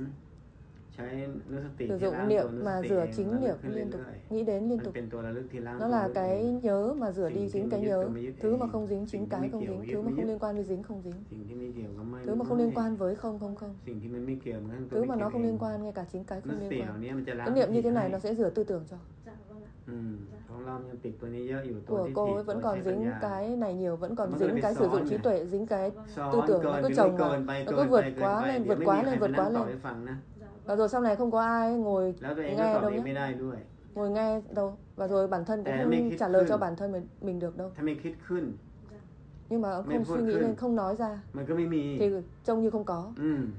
A: Sử dụng niệm mà rửa chính niệm liên tục, nghĩ đến liên tục. Nó là cái nhớ mà rửa đi chính cái nhớ. Thứ mà không dính chính cái không dính. Thứ mà không liên quan với dính không dính. Thứ mà không liên quan với không không không. Thứ mà nó không liên quan, ngay cả chính cái không liên quan. Cái niệm như thế này nó sẽ rửa tư tưởng cho. Của cô ấy vẫn còn dính cái này nhiều, vẫn còn dính cái sử dụng trí tuệ, dính cái tư tưởng, nó cứ chồng vào, nó cứ vượt quá lên, vượt quá lên, vượt quá lên. Và rồi sau này không có ai ngồi nghe đâu nhé. Ngồi nghe đâu. Và rồi bản thân cũng không trả lời cho bản thân mình, mình được đâu. Nhưng mà không suy nghĩ lên, không nói ra thì trông như không có.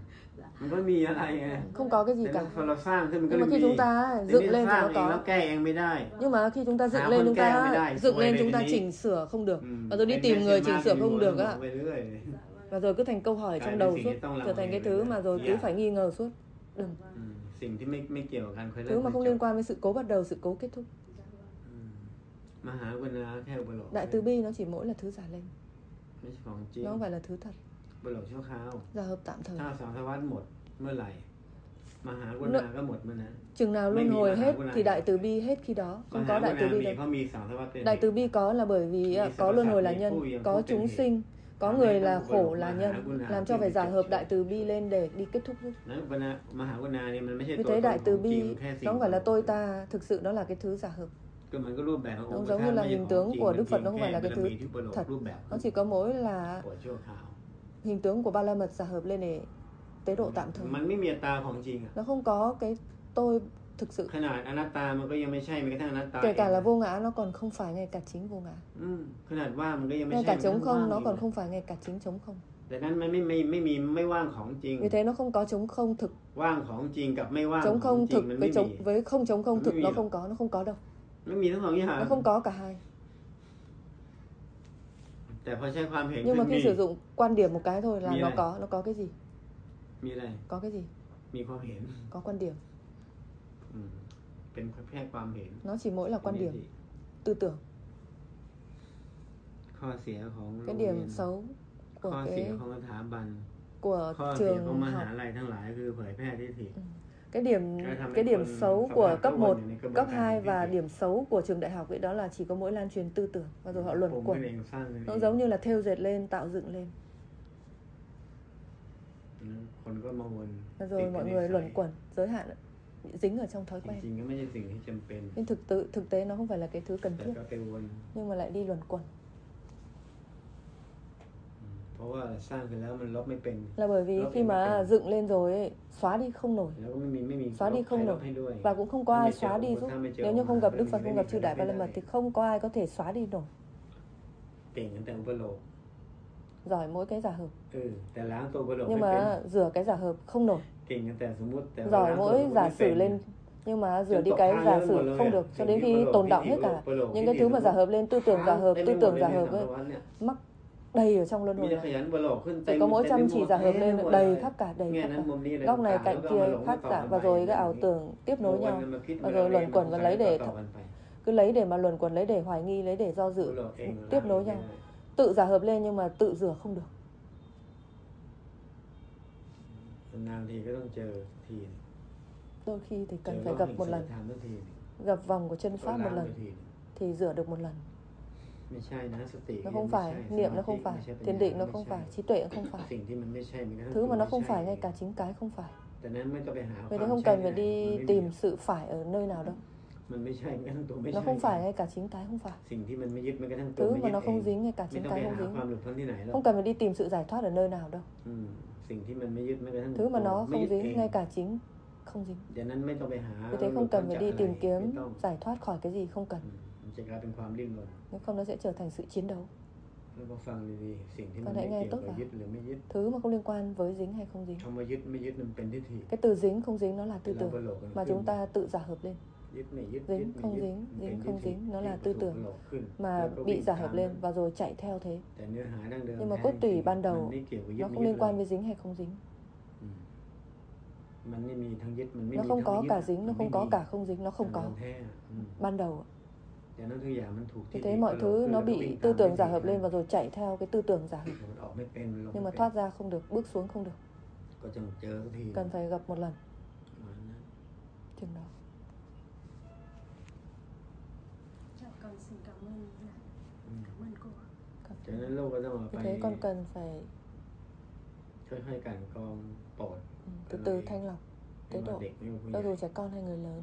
A: Không có cái gì cả. Nhưng mà khi chúng ta dựng lên thì nó có. Nhưng mà khi chúng ta dựng lên, chúng ta dựng lên chúng ta chỉnh sửa không được. Và rồi đi tìm người chỉnh sửa không được á. Và rồi cứ thành câu hỏi trong đầu suốt, trở thành cái thứ mà rồi cứ phải nghi ngờ suốt. Đừng. Thứ mà không liên quan với sự cố bắt đầu, sự cố kết thúc. Đại từ bi nó chỉ mỗi là thứ giả lên. Nó không phải là thứ thật. Giả hợp tạm thời. Chừng nào luân hồi hết thì đại từ bi hết khi đó. Không có đại từ bi đâu. Đại từ bi có là bởi vì có luân hồi là nhân, có chúng sinh, có người là khổ là nhân, làm cho phải giả hợp đại từ bi lên để đi kết thúc. Vì thế đại từ bi nó không phải là tôi ta, thực sự nó là cái thứ giả hợp. Nó giống như là hình tướng của Đức Phật, nó không phải là cái thứ thật. Nó chỉ có mỗi là hình tướng của Ba La Mật giả hợp lên để tế độ tạm thời. Nó không có cái tôi thực sự. Kể cả là vô ngã nó còn không phải ngay cả chính vô ngã. Ngay cả trống không nó còn không phải ngay cả chính trống không. Vì thế nó không có trống không thực. Trống không thực với trống với không trống không thực nó không có, nó không có đâu. Nó không có cả hai. Nhưng mà khi sử dụng quan điểm một cái thôi là nó có, nó có cái gì? Có cái gì? Có quan điểm. Nó chỉ mỗi là quan điểm, tư tưởng. Cái điểm xấu của cái của trường học. Cái điểm cái điểm xấu của cấp một, cấp hai và điểm xấu của trường đại học ấy đó là chỉ có mỗi lan truyền tư tưởng và rồi họ luẩn quẩn. Nó giống như là thêu dệt lên, tạo dựng lên. Và rồi mọi người luẩn quẩn, giới hạn, dính ở trong thói quen. Nhưng thực tự thực tế nó không phải là cái thứ cần thiết, nhưng mà lại đi luẩn quẩn. Là bởi vì khi mà dựng lên rồi ấy, xóa đi không nổi, xóa đi không nổi, và cũng không có ai xóa đi giúp. Nếu như không gặp Đức Phật, không gặp chư Đại Ba La Mật thì không có ai có thể xóa đi nổi. Giỏi mỗi cái giả hợp. Nhưng mà rửa cái giả hợp không nổi. Giỏi mỗi giả sử lên, nhưng mà rửa đi cái giả sử không được, cho đến khi tồn đọng hết cả những cái thứ mà giả hợp lên, tư tưởng giả hợp, tư tưởng giả hợp ấy, mắc đầy ở trong luân
B: มี
A: hồi
B: แต่ข
A: này.
B: ยันบโลกขึ้นเต็
A: Chỉ
B: ม
A: có mỗi
B: เต็ม
A: chăm
B: ไปห
A: chỉ
B: มด
A: giả hợp
B: เต็ม
A: lên
B: ไปหมด
A: đầy
B: เลย
A: khắp cả, đầy
B: แง่
A: khắp
B: นั้น
A: cả.
B: มุมนี้เลย
A: Góc này
B: ต่าง
A: cạnh
B: แล้วก็
A: kia
B: มาหลง
A: khác
B: ต่อ
A: giả
B: กัน
A: và
B: ไป
A: rồi
B: อย่า
A: cái
B: ง
A: ảo
B: นี้
A: tưởng tiếp
B: โม
A: nối
B: กัน
A: nhau
B: มาคิด
A: và
B: เมื่อ
A: rồi
B: เรีย
A: luẩn
B: น
A: quẩn
B: มา
A: và
B: ใช้
A: lấy
B: ต่อ
A: để
B: ต่อกันไป
A: cứ lấy để mà luẩn quẩn, lấy để hoài nghi, lấy để do dự,
B: โลกเอง
A: tiếp nối nhau, tự giả hợp lên nhưng mà tự rửa không được.
B: นานทีก็ต้องเจอที
A: Đôi khi thì
B: เจอ
A: cần
B: โล
A: phải
B: ก
A: gặp
B: แห่ง
A: một
B: ศีล
A: lần,
B: ธรรมทันที
A: gặp vòng của chân
B: ก็
A: pháp
B: ล้า
A: một
B: งไป
A: lần
B: ที
A: thì rửa được một lần.
B: ไม่ใช่นะสติ
A: Nó không phải, niệm nó không phải, thiền định nó không phải, trí tuệ nó không phải.
B: สิ่งที่มันไม่ใช่มันก็
A: Thứ mà nó không phải, ngay cả chính cái không phải.
B: แต่นั้นไม่ต้องไปหา
A: Vậy
B: ค
A: thì
B: วาม
A: không
B: ใช่
A: cần phải
B: ไหน
A: đi
B: มันไม่มี
A: tìm sự phải ở nơi nào đâu.
B: มันไม่ใช่มันก็ทั้งตัวไม่
A: Nó
B: ใช่
A: không phải, ngay cả chính cái không phải.
B: สิ่งที่มันไม่ยึดมันก็ทั้งตัว
A: Thứ
B: ไม่
A: mà
B: ยึด
A: nó
B: เอ
A: không
B: ง
A: dính, ngay cả
B: ไม่
A: chính
B: ต้องไป
A: cái không
B: หา
A: dính.
B: ความหลุดพ้นที่ไหนหรอก
A: Không cần phải đi tìm sự giải thoát ở nơi nào đâu.
B: อืมสิ่งที่มันไม่ยึดมันก็ทั้ง
A: Thứ mà
B: ตัว
A: nó
B: ไม่
A: không
B: ยึดเอ
A: dính,
B: ง
A: ngay cả chính không dính.
B: ดังนั้นไม่ต้องไปหา
A: Vì thế không cần phải đi tìm
B: ไม่
A: kiếm
B: ต้อง
A: giải thoát khỏi cái gì, không cần.
B: อืมมันจะกลายเป็นความดิ้นรน
A: Nếu không nó sẽ trở thành sự chiến đấu.
B: แล้วก็ฟังดีๆสิ่งที่มัน
A: Con
B: ไม่
A: hãy nghe
B: เกี่ยว
A: tốt
B: กับ
A: vào.
B: ยึดหรือไม่ยึด
A: Thứ mà không liên quan với dính hay không dính.
B: คำว่ายึดไม่ยึดมันเป็นทิฏฐิ
A: Cái từ dính không dính nó là tư
B: เรา
A: tưởng
B: ไปโลกกัน
A: mà
B: ขึ้น
A: chúng ta tự giả hợp lên.
B: ยึดไม่ยึด
A: Dính
B: ยึดไม่
A: không
B: ยึด
A: dính,
B: มันเป็น
A: dính
B: ทิฏ
A: không
B: ฐิ
A: dính, nó là
B: ที่
A: tư
B: ถูก
A: tưởng
B: โลกขึ้น
A: mà
B: แล้วก็
A: bị
B: วิ่ง
A: giả
B: ตาม
A: hợp
B: มั
A: lên
B: น
A: và rồi chạy theo thế.
B: แต่เนื้อหาดั้งเดิม
A: Nhưng mà
B: แท้
A: cốt
B: จริ
A: tủy
B: ง
A: ban
B: มัน
A: đầu
B: ไม่เกี่ยวกับยึด
A: nó
B: ไม่
A: không
B: ยึด
A: liên
B: เล
A: quan
B: ย
A: với dính hay không dính.
B: อืมมันไม่มีทั้งยึดมันไม่
A: Nó
B: มี
A: không
B: ทั้ง
A: có
B: ไม่ยึด
A: cả dính, nó
B: มัน
A: không
B: ไม่
A: có
B: มี
A: cả không dính, nó không
B: ดั้ง
A: có
B: เดิมแท้อะอืม
A: ban đầu.
B: แต่นั้นทุกอย่างมันถูก
A: Vì
B: ทิฏฐิ
A: thế
B: ก
A: mọi
B: ระโหลก
A: thứ
B: ขึ้น
A: nó
B: แล้วก็
A: bị
B: วิ่ง
A: tư
B: ตาม
A: tưởng
B: ทิฏ
A: giả
B: ฐิ
A: hợp
B: นั้
A: lên
B: น
A: và rồi chạy theo cái tư tưởng giả hợp.
B: มันออกไม่เป็นลง
A: Nhưng
B: ไม่
A: mà
B: เป็น
A: thoát ra không được, bước xuống không được.
B: ก็จะเจอสักที
A: Cần phải gặp một lần
B: ประมาณนั้น
A: chừng đó.
D: Dạ, con xin cảm ơn dạ.
B: อืม
D: Cảm ơn cô ạ.
B: จากนั้นลูกก็ต้องเอา
A: Vì
B: ไป
A: thế con cần phải
B: ค่อยๆกลั่นกรองโปรด
A: ừ, từ từ thanh lọc
B: ไม่
A: tế
B: ว่า
A: độ
B: เด็กไม่ว่าผู้ให
A: cho
B: ญ่
A: dù trẻ con hay người lớn.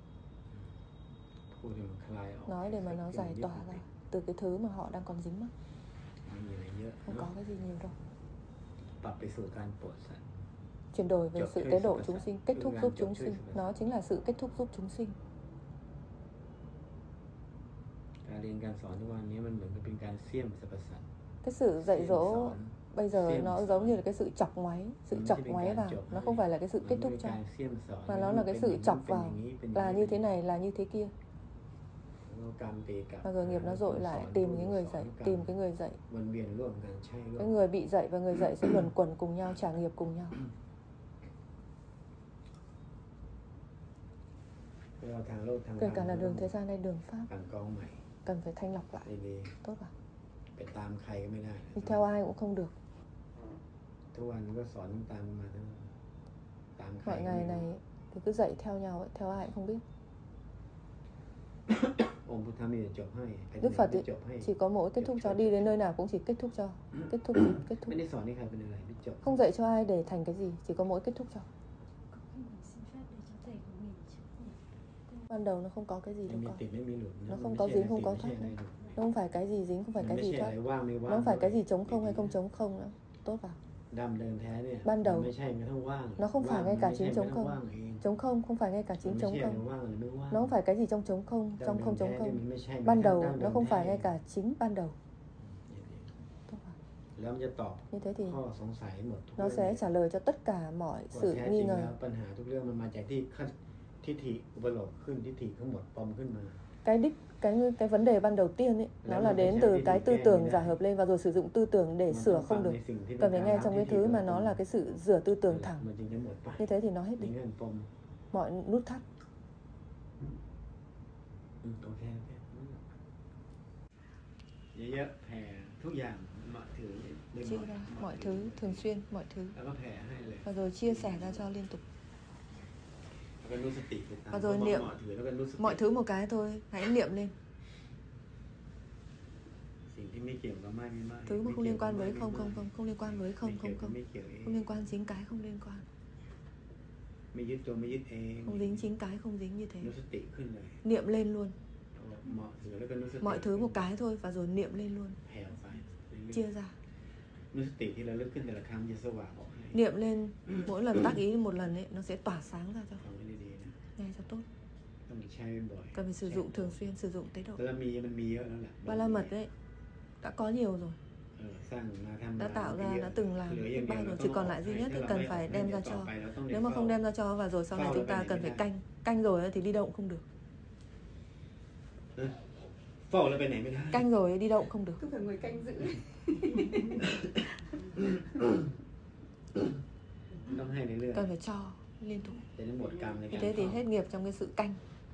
B: พูดให้มันคลายออก
A: Nói để mà nó giải tỏa ra từ cái thứ mà họ đang còn dính mắc.
B: ไม่มีอะไรเยอะ
A: Không
B: เน
A: có
B: อะ
A: cái gì nhiều đâu.
B: ปรับไปสู่การโปรดสัตว์
A: Chuyển đổi về
B: Chọc
A: sự
B: thuê
A: tế
B: sự
A: độ
B: vật
A: chúng
B: sản.
A: sinh, kết thúc
B: Phương
A: giúp
B: án
A: chúng
B: chọc thuê
A: sinh.
B: sự vật
A: Nó chính là sự kết thúc giúp chúng sinh.
B: การเรียนการสอนทุกวันนี้มันเหมือนกับเป็นการเสี่ยมสรรพสัตว์
A: Cái sự dạy
B: Xiêm
A: dỗ
B: sọn.
A: bây giờ
B: Xiêm
A: nó
B: sọn.
A: giống như là cái sự chọc ngoáy, sự
B: Nó
A: chọc
B: chỉ bên
A: ngoáy
B: cạnh
A: vào.
B: chọc
A: Nó
B: hay.
A: không phải là cái sự
B: มั
A: kết
B: น
A: thúc
B: เป็น
A: cho,
B: การเสี่ยมสอน
A: mà nó là cái sự chọc vào
B: เป็น
A: là
B: อย่าง
A: như
B: นี้
A: thế này, là như thế kia.
B: แล้วกรรมตีกลับ
A: Và rồi nghiệp nó dội lại tìm cái người dạy, tìm cái người dạy.
B: วนเวียนร่วมกันใช่ร่ว
A: Cái
B: ม
A: người bị dạy và người dạy sẽ luẩn quẩn cùng nhau, trả nghiệp cùng nhau.
B: ไม่ว่าทางโลกทางธร
A: Kể
B: รม
A: cả là đường thế gian hay đường pháp,
B: กลั่นกรองใหม่
A: cần phải thanh lọc lại.
B: ดี
A: Tốt vào.
B: ๆไปตามใครก็ไม่ได้
A: Đi theo ai cũng không được.
B: ทุกวันก็สอนตามมาทั้งตามใคร
A: Mọi
B: ก็ไม่
A: ngày
B: รู้
A: này thì cứ dạy theo nhau, ấy, theo ai cũng không biết.
B: องค์พุทธมีแต่จบให้ไปที่
A: Đức
B: ไหน
A: Phật
B: ไม่
A: ý,
B: จบให้
A: chỉ có mỗi kết thúc cho, đi đến nơi nào cũng chỉ kết thúc cho. Kết thúc gì? Kết thúc.
B: ไม่ได้สอนให้ใครเป็นอะไรไม่จบ
A: Không dạy cho ai để thành cái gì, chỉ có mỗi kết thúc cho.
D: Có cái mình xin phép để cho thầy của mình chứ nhỉ?
A: Ban đầu nó không có cái gì
B: ไม่
A: đâu
B: มี
A: con.
B: ติดไม่มีหลุดนะ
A: Nó
B: มัน
A: không
B: ไม่
A: có
B: ใช่
A: dính,
B: อะไร
A: không
B: ติด
A: có
B: ไม่ใช่
A: thoát.
B: อะไรหลุด
A: Nó không phải cái gì dính, không
B: มั
A: phải
B: น
A: cái
B: ไม่
A: gì
B: ใช่อะไร
A: thoát.
B: ว่างไม่ว่าง
A: Nó không phải cái gì trống
B: ด้วย
A: không hay không trống không nữa. Tốt vào.
B: ดำเดิมแท้เนี่ย
A: Ban đầu
B: มันไม่ใช่ไม่ต้องว่าง
A: nó không phải
B: ว่าง
A: ngay
B: มัน
A: cả
B: ไม่ใช่
A: chính
B: ไม่
A: trống
B: ต้อง
A: không.
B: ว่างเอง
A: Trống không không phải ngay cả
B: มัน
A: chính
B: ไม่
A: trống
B: ใช่อะไร
A: không.
B: ว่างหรือไม่ว่าง
A: Nó không phải cái gì trong trống không,
B: ดั้
A: trong
B: ง
A: không
B: เดิม
A: trống
B: แท้เนี่ย
A: không.
B: มันไม่ใช่
A: Ban
B: ดั้
A: đầu
B: ง
A: nó
B: เดิม
A: không
B: แท้
A: phải ngay cả chính ban đầu.
B: อย่างนี้
A: Tốt vào.
B: แล้วมันจะตอบ
A: Như thế thì
B: ข้อสงสัยหมดทุก
A: nó
B: เรื่อง
A: sẽ trả lời cho tất cả mọi
B: ว่า
A: sự
B: แท้จ
A: nghi
B: ริง
A: ngờ.
B: แล้วปัญหาทุกเรื่องมันมาจากที่ขั้นทิฏฐิอุปโลกขึ้นทิฏฐิทั้งหมดปลอมขึ้นมา
A: Cái đích cái cái vấn đề ban đầu tiên ấy, nó là đến từ cái tư tưởng giả hợp lên và rồi sử dụng tư tưởng để
B: มัน
A: sửa
B: ต้องฟัง
A: không
B: ใน
A: được.
B: สิ่งที่เป็
A: Cần
B: น
A: phải
B: การ
A: nghe
B: ล้าง
A: trong
B: ทิฏ
A: cái
B: ฐิ
A: thứ
B: โด
A: mà
B: ยตร
A: nó
B: ง
A: là cái sự rửa tư
B: เอ
A: tưởng
B: อ
A: thẳng.
B: มันจึงจะหมดไป
A: Như thế thì nó hết
B: นี่
A: đi.
B: เงื่อนปม
A: Mọi nút thắt.
B: อืมโอเคโอเคเยอะๆแผ่ทุกอย่างมาถือบ่อย
A: Chia ra mọi thứ, thường xuyên mọi thứ.
B: แล้วก็แผ่ให้เลย
A: Và rồi chia sẻ ra cho liên tục.
B: แล้วก็รู้สติไปตาม
A: Và rồi niệm
B: เหมาะถือแล้วก็รู้สติ
A: mọi thứ một cái thôi, hãy niệm lên.
B: สิ่งที่ไม่เกี่ยวกับไม่ไม่ไม่
A: Thứ mà không liên quan với không không không, không liên quan với
B: ไม่
A: không
B: เกี่ยว
A: không
B: กับ
A: không.
B: ไม่เกี่ยวเอง
A: Không liên quan chính cái không liên quan.
B: ไม่ยึดตัวไม่ยึดเอง
A: Không dính chính cái không dính như thế.
B: รู้สติขึ้นเลย
A: Niệm lên luôn.
B: เหมาะถือแล้วก็รู้สติ
A: Mọi thứ một cái thôi và rồi niệm lên luôn.
B: แผ่ออกไปเรื่อย
A: Chia ra.
B: ๆรู้สติที่เราเลิกขึ้นแต่ละครั้งจะสว่างออกให้
A: Niệm lên mỗi lần tác ý một lần ấy, nó sẽ tỏa sáng ra cho.
B: ฟังไว้ดีๆนะ
A: Nghe cho tốt.
B: ต้องใช้บ่อย
A: Cần phải sử dụng thường xuyên, sử dụng tế độ.
B: บารมีมันมีเยอะแล้วแหละ
A: Ba la mật đấy đã có nhiều rồi,
B: เออสร้างมาทำ
A: đã
B: มา
A: tạo
B: เย
A: ra,
B: อะ
A: đã từng làm
B: เหลืออย่าง
A: biết
B: เดียว
A: bao
B: เรา
A: rồi.
B: ต้อ
A: Chỉ
B: ง
A: còn lại duy nhất thì
B: ถ้า
A: cần
B: เรา
A: phải
B: ไม่
A: đem
B: อ
A: ra
B: อก
A: cho.
B: ไปเราต้อง
A: Nếu mà không đem ra cho và rồi sau này
B: Phao
A: chúng
B: là
A: ta
B: cái
A: cần
B: này
A: phải
B: thế
A: canh, canh rồi ấy thì đi đâu cũng không được.
B: เฝ้าแล้วไปไหนไม่ได้
A: Canh rồi đi đâu cũng không được.
E: Cứ phải ngồi canh giữ.
B: ต้องให้เรื่อย
A: Cần phải cho liên tục.
B: ๆจะได้หมดกรรมใน
A: Như
B: การ
A: thế thì
B: เฝ้า
A: hết nghiệp trong cái sự canh.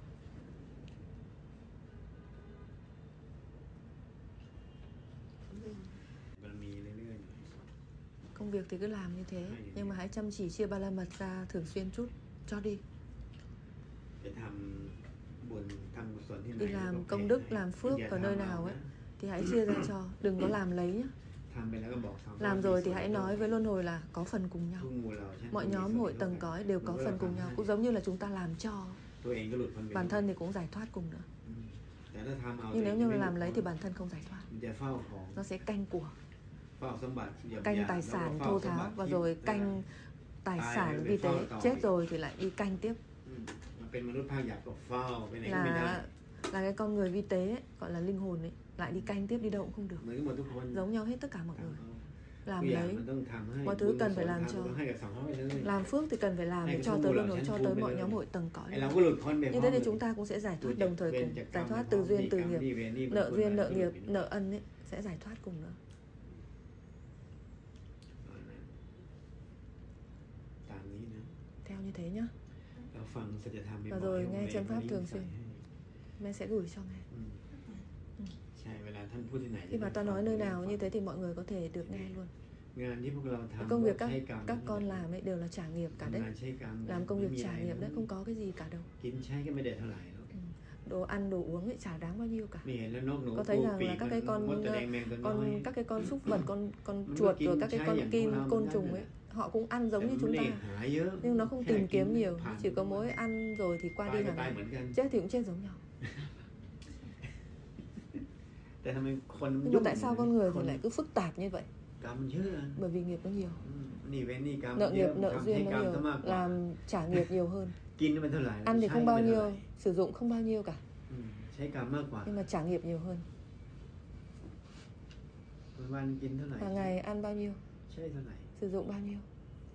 B: มันมีเรื่อย
A: Công việc thì cứ làm như thế, nhưng mà hãy chăm chỉ chia ba la mật ra thường xuyên chút, cho đi.
B: ๆไปทำบุญทำกุศลที่ไหน
A: Đi làm công đức, làm phước ở nơi nào ấy thì hãy chia ra cho, đừng có làm lấy nhá.
B: ทำไปแล้วก็บอกเขา
A: Làm rồi thì hãy nói với luân hồi là có phần cùng nhau.
B: ทุกหมู่เหล่าฉัน
A: Mọi nhóm hội tầng cõi đều có phần cùng nhau, cũng giống như là chúng ta làm cho
B: ตัวเองก็หลุดพ้นไป
A: bản thân thì cũng giải thoát cùng nữa.
B: อืมแต่ถ้าทำเอา
A: Nhưng nếu như
B: ตัวเอง
A: là làm
B: ไม่
A: lấy
B: ห
A: thì
B: ลุด
A: bản thân không giải thoát.
B: มันจะเฝ้าของ
A: Nó sẽ canh của,
B: เฝ้าสมบัติหยาบๆ
A: canh tài
B: แล้วก็
A: sản
B: เฝ้า
A: thô
B: สมบั
A: tháo
B: ติ
A: và
B: ที่
A: rồi canh tài
B: Tài
A: sản
B: rồi
A: vi
B: để
A: tế.
B: phao tỏi.
A: Chết rồi thì lại đi canh tiếp.
B: อืมมันเป็นมนุษย์ภาคหยาบก็เฝ้าไปไหนก็ไม่ได้
A: Là là cái con người vi tế ấy, gọi là linh hồn ấy, lại đi canh tiếp đi đâu cũng không được.
B: เหมือนกันหมดทุกคน
A: Giống nhau hết tất cả mọi
B: ทำ
A: người.
B: เอา
A: Làm
B: ทุกอย่าง
A: lấy,
B: มันต้องทำให้
A: mọi thứ
B: บุญ
A: cần
B: กุศ
A: phải
B: ล
A: làm
B: ทำ
A: cho.
B: ต้องให้กับสังคมไปเลย
A: Làm phước thì cần phải làm
B: Hay
A: để
B: cái
A: cho
B: số
A: tới
B: mùa
A: luân
B: nào
A: hồi,
B: chán
A: cho
B: phu
A: tới
B: bên
A: mọi
B: đây.
A: nhóm hội tầng
B: ไอ้
A: cõi.
B: เราก็หลุดพ้นไป
A: Như
B: พร้อ
A: thế
B: ม
A: thì chúng ta cũng sẽ giải
B: ดู
A: thoát
B: จาก
A: đồng thời
B: เวร
A: cùng.
B: จากกรร
A: Giải
B: ม
A: thoát
B: ใน
A: từ
B: พร้อม
A: duyên
B: นี่
A: từ
B: กรรม
A: nghiệp.
B: นี่เวรนี่บุญ
A: Nợ
B: คุณ
A: duyên,
B: อะไร
A: nợ
B: ที่
A: nghiệp,
B: เป็น
A: nợ ân ấy sẽ giải thoát cùng nữa.
B: ตามนี้นะ
A: Theo như thế nhá.
B: เราฟังสัจธรรม
A: Và
B: บ่อย
A: rồi
B: ๆ
A: nghe
B: ให้
A: chân pháp
B: มัน
A: thường
B: ใส่
A: xuyên.
B: ให้
A: Mẹ sẽ gửi cho nghe.
B: อืมใช่เวลาท่านพูดที่ไหน
A: Khi mà ta nói nơi nào như thế thì mọi người có thể được nghe luôn.
B: งานที่พวกเรา
A: Cái
B: ทำ
A: công việc
B: ใช้
A: các
B: กรรม
A: các con làm ấy đều là trả nghiệp cả
B: ทำ
A: đấy.
B: งานใช้กรรม
A: Làm công
B: ไม่
A: việc
B: มี
A: trả
B: อะไร
A: nghiệp đấy, không có cái gì cả đâu.
B: กินใช้ก็ไม่ได้เท่าไหร่หรอก
A: Ừ. Đồ ăn đồ uống ấy chả đáng bao nhiêu cả.
B: ไม่เห็นแล้วนกหนู
A: Có thấy
B: ปู
A: rằng
B: ปี
A: là
B: ก
A: các cái
B: มันมด
A: con
B: ตัวแดงแมงตัวน้อย
A: con các cái con súc vật, con con
B: Nó
A: chuột
B: kín
A: rồi các cái
B: trái
A: con
B: dạng
A: kim
B: của nó
A: côn
B: nó
A: trùng
B: ra
A: ấy, họ cũng ăn giống
B: แต่
A: như
B: มัน
A: chúng
B: ไม่ได้
A: ta.
B: หาเยอะ
A: Nhưng nó không
B: แค่
A: tìm
B: กิน
A: kiếm nhiều,
B: ผ่าน
A: chỉ có mỗi ăn rồi thì qua
B: ตาย
A: đi
B: ก็
A: hàng
B: ตาย
A: ngày.
B: เหมือนกัน
A: Chết thì cũng chết giống nhau.
B: แต่ทำไมคนมัน
A: Nhưng
B: ยุ่
A: mà
B: ง
A: tại sao con người
B: ค
A: thì
B: น
A: lại cứ phức tạp như vậy?
B: กรรมเยอะ
A: Bởi vì nghiệp nó nhiều.
B: อืมนี่เว้นนี่กรรม
A: Nợ
B: เยอะ
A: nghiệp, nợ
B: ทำ
A: duyên
B: ให้
A: nó
B: กรรม
A: nhiều,
B: ซะมากกว่า
A: làm trả nghiệp nhiều hơn.
B: กินมันเท่าไหร่
A: Ăn thì
B: ใช้
A: không
B: มัน
A: bao
B: เท่าไหร่
A: nhiêu, sử dụng không bao nhiêu cả,
B: อืมใช้กรรมมากกว่า
A: nhưng mà trả nghiệp nhiều hơn.
B: วันๆกินเท่าไหร่
A: Hàng ngày ăn bao nhiêu,
B: ใช้เท่าไหร่
A: sử dụng bao nhiêu.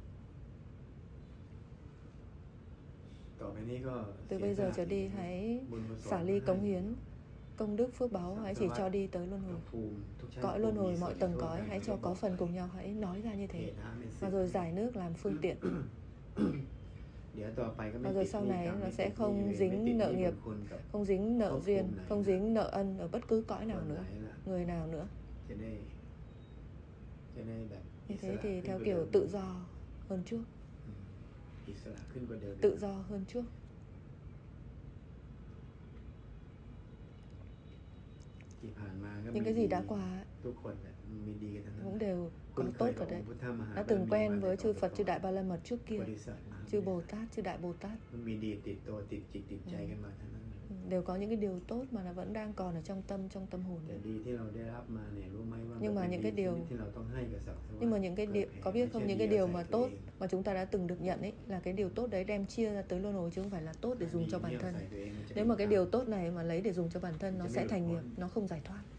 B: ต่อไปนี้ก็
A: Từ bây giờ trở đi hãy
B: บุญกุศล
A: xả ly cống hiến, công đức phước báu, hãy chỉ cho đi tới luân
B: ทุ
A: hồi.
B: กภูมิทุกชาติ
A: Cõi luân hồi,
B: ภูมิ
A: mọi
B: มี
A: tầng
B: ส่วน
A: cõi,
B: ใน
A: hãy
B: โทษ
A: cho
B: ใด
A: có phần cùng nhau, hãy nói ra như
B: เห
A: thế.
B: ตุน้ำในสิ
A: Và rồi giải nước làm phương tiện.
B: เดี๋ยวต่อไปก็ไม่
A: Và
B: ติ
A: rồi
B: ด
A: sau
B: หนี้
A: này
B: กรรม
A: nó
B: ไม่
A: sẽ
B: ติดหนี้
A: không
B: เวรไม่
A: dính
B: ติดห
A: nợ
B: นี้บุ
A: nghiệp,
B: ญคุณกับ
A: không dính nợ
B: Không
A: duyên,
B: cùng này
A: không
B: nữa.
A: dính nợ ân ở bất cứ cõi
B: ค
A: nào
B: นไหน
A: nữa,
B: ล่ะ
A: người nào nữa.
B: จะได้จะได้แบบ
A: Như
B: อิส
A: thế
B: ระ
A: thì
B: ขึ้น
A: theo
B: กว่า
A: kiểu
B: เดิม
A: tự do hơn trước,
B: อืมอิสระขึ้นกว่าเดิม
A: tự do hơn trước.
B: ที่ผ่านมาก็
A: Những
B: มี
A: cái
B: ดี
A: gì đã qua ấy,
B: ทุกคนแบบมีดีกันทั้งนั้น
A: cũng đều
B: คุ
A: có
B: ณเค
A: tốt
B: ย
A: ở
B: กับ
A: đấy.
B: พุทธมหา
A: Đã
B: บาร
A: từng
B: มี
A: quen
B: มา
A: với
B: ใน
A: chư
B: ก่อน
A: Phật, chư Đại Ba La Mật trước
B: บ
A: kia,
B: ริษัทมา
A: chư Bồ Tát, chư Đại Bồ Tát.
B: มันมีดีติดตัวติดจิตติดใจกันมาทั้งนั้นเลย
A: Đều có những cái điều tốt mà nó vẫn đang còn ở trong tâm, trong tâm hồn.
B: แต่ดีที่เราได้รับมาเนี่ยรู้ไหมว่า
A: Nhưng mà
B: มัน
A: những
B: เป็น
A: cái
B: ดี
A: điều
B: ที่เราต้องให้กับสัตว์
A: Nhưng mà những cái điều, có biết không, những cái điều mà tốt mà chúng ta đã từng được nhận ấy, là cái điều tốt đấy đem chia ra tới luân hồi chứ không phải là tốt để dùng cho bản thân. Nếu mà cái điều tốt này mà lấy để dùng cho bản thân, nó sẽ thành nghiệp, nó không giải thoát.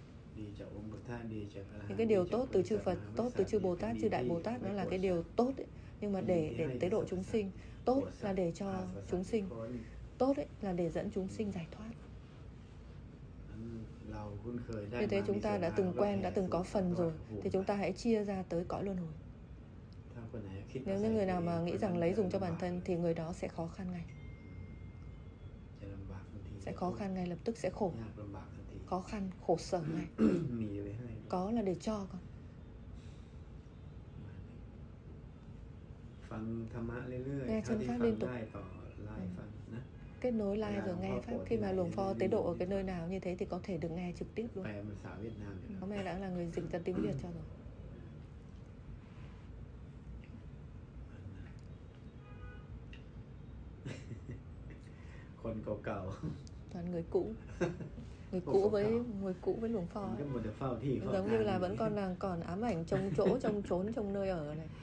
A: Những cái điều tốt từ chư Phật, tốt từ chư Bồ Tát, chư Đại Bồ Tát, nó là cái điều tốt ấy. Nhưng mà để để tế độ chúng sinh, tốt là để cho chúng sinh, tốt ấy là để dẫn chúng sinh giải thoát. Như thế chúng ta đã từng quen, đã từng có phần rồi, thì chúng ta hãy chia ra tới cõi luân hồi. Nếu như người nào mà nghĩ rằng lấy dùng cho bản thân thì người đó sẽ khó khăn ngay, sẽ khó khăn ngay lập tức, sẽ khổ, khó khăn, khổ sở ngay. Có là để cho con. Nghe chân pháp liên tục, kết nối live rồi nghe pháp. Khi mà luồng pho tế độ ở cái nơi nào như thế thì có thể được nghe trực tiếp luôn. Có mẹ đã là người dịch ra tiếng Việt cho rồi.
B: คนเก่า
A: Toàn người cũ, người cũ với người cũ với luồng pho ấy. Giống như là vẫn còn là còn ám ảnh trong chỗ, trong trốn, trong nơi ở này.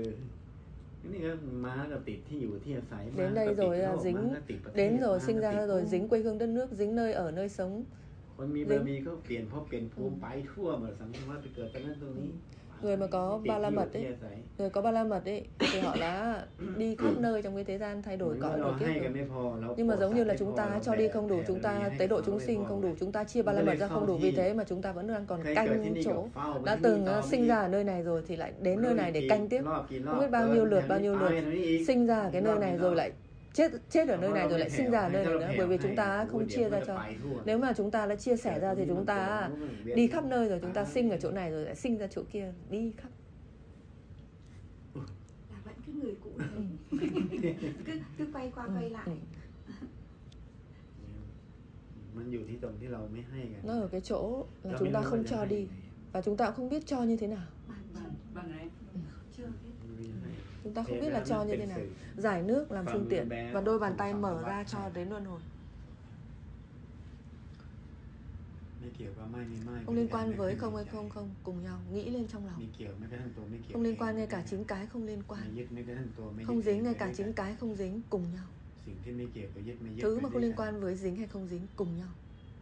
A: Đến đây rồi là dính, đến rồi sinh ra rồi dính quê hương đất nước, dính nơi ở, nơi sống. Người mà có ba la mật ấy, người có ba la mật ấy thì họ đã đi khắp nơi trong cái thế gian thay đổi cõi đổi kiếp rồi. Nhưng mà giống như là chúng ta cho đi không đủ, chúng ta tế độ chúng sinh không đủ, chúng ta chia ba la mật ra không đủ, vì thế mà chúng ta vẫn đang còn canh chỗ. Đã từng sinh ra ở nơi này rồi thì lại đến nơi này để canh tiếp, không biết bao nhiêu lượt bao nhiêu lượt sinh ra ở cái nơi này rồi lại chết chết ở nơi này rồi lại sinh ra ở nơi này nữa, bởi vì chúng ta không chia ra cho. Nếu mà chúng ta đã chia sẻ ra thì chúng ta đi khắp nơi rồi, chúng ta sinh ở chỗ này rồi lại sinh ra chỗ kia, đi khắp.
E: Là vẫn cái người cũ đấy. cứ, cứ quay qua quay lại.
A: Nó ở cái chỗ là chúng ta không cho đi, và chúng ta cũng không biết cho như thế nào. Chúng ta không biết là cho như thế nào. Giải nước làm phương tiện và đôi bàn tay mở ra cho đến luân hồi. Không liên quan với không hay không không, cùng nhau nghĩ lên trong lòng. Không liên quan ngay cả chính cái không liên quan. Không dính ngay cả chính cái không dính, cùng nhau. Thứ mà không liên quan với dính hay không dính, cùng nhau.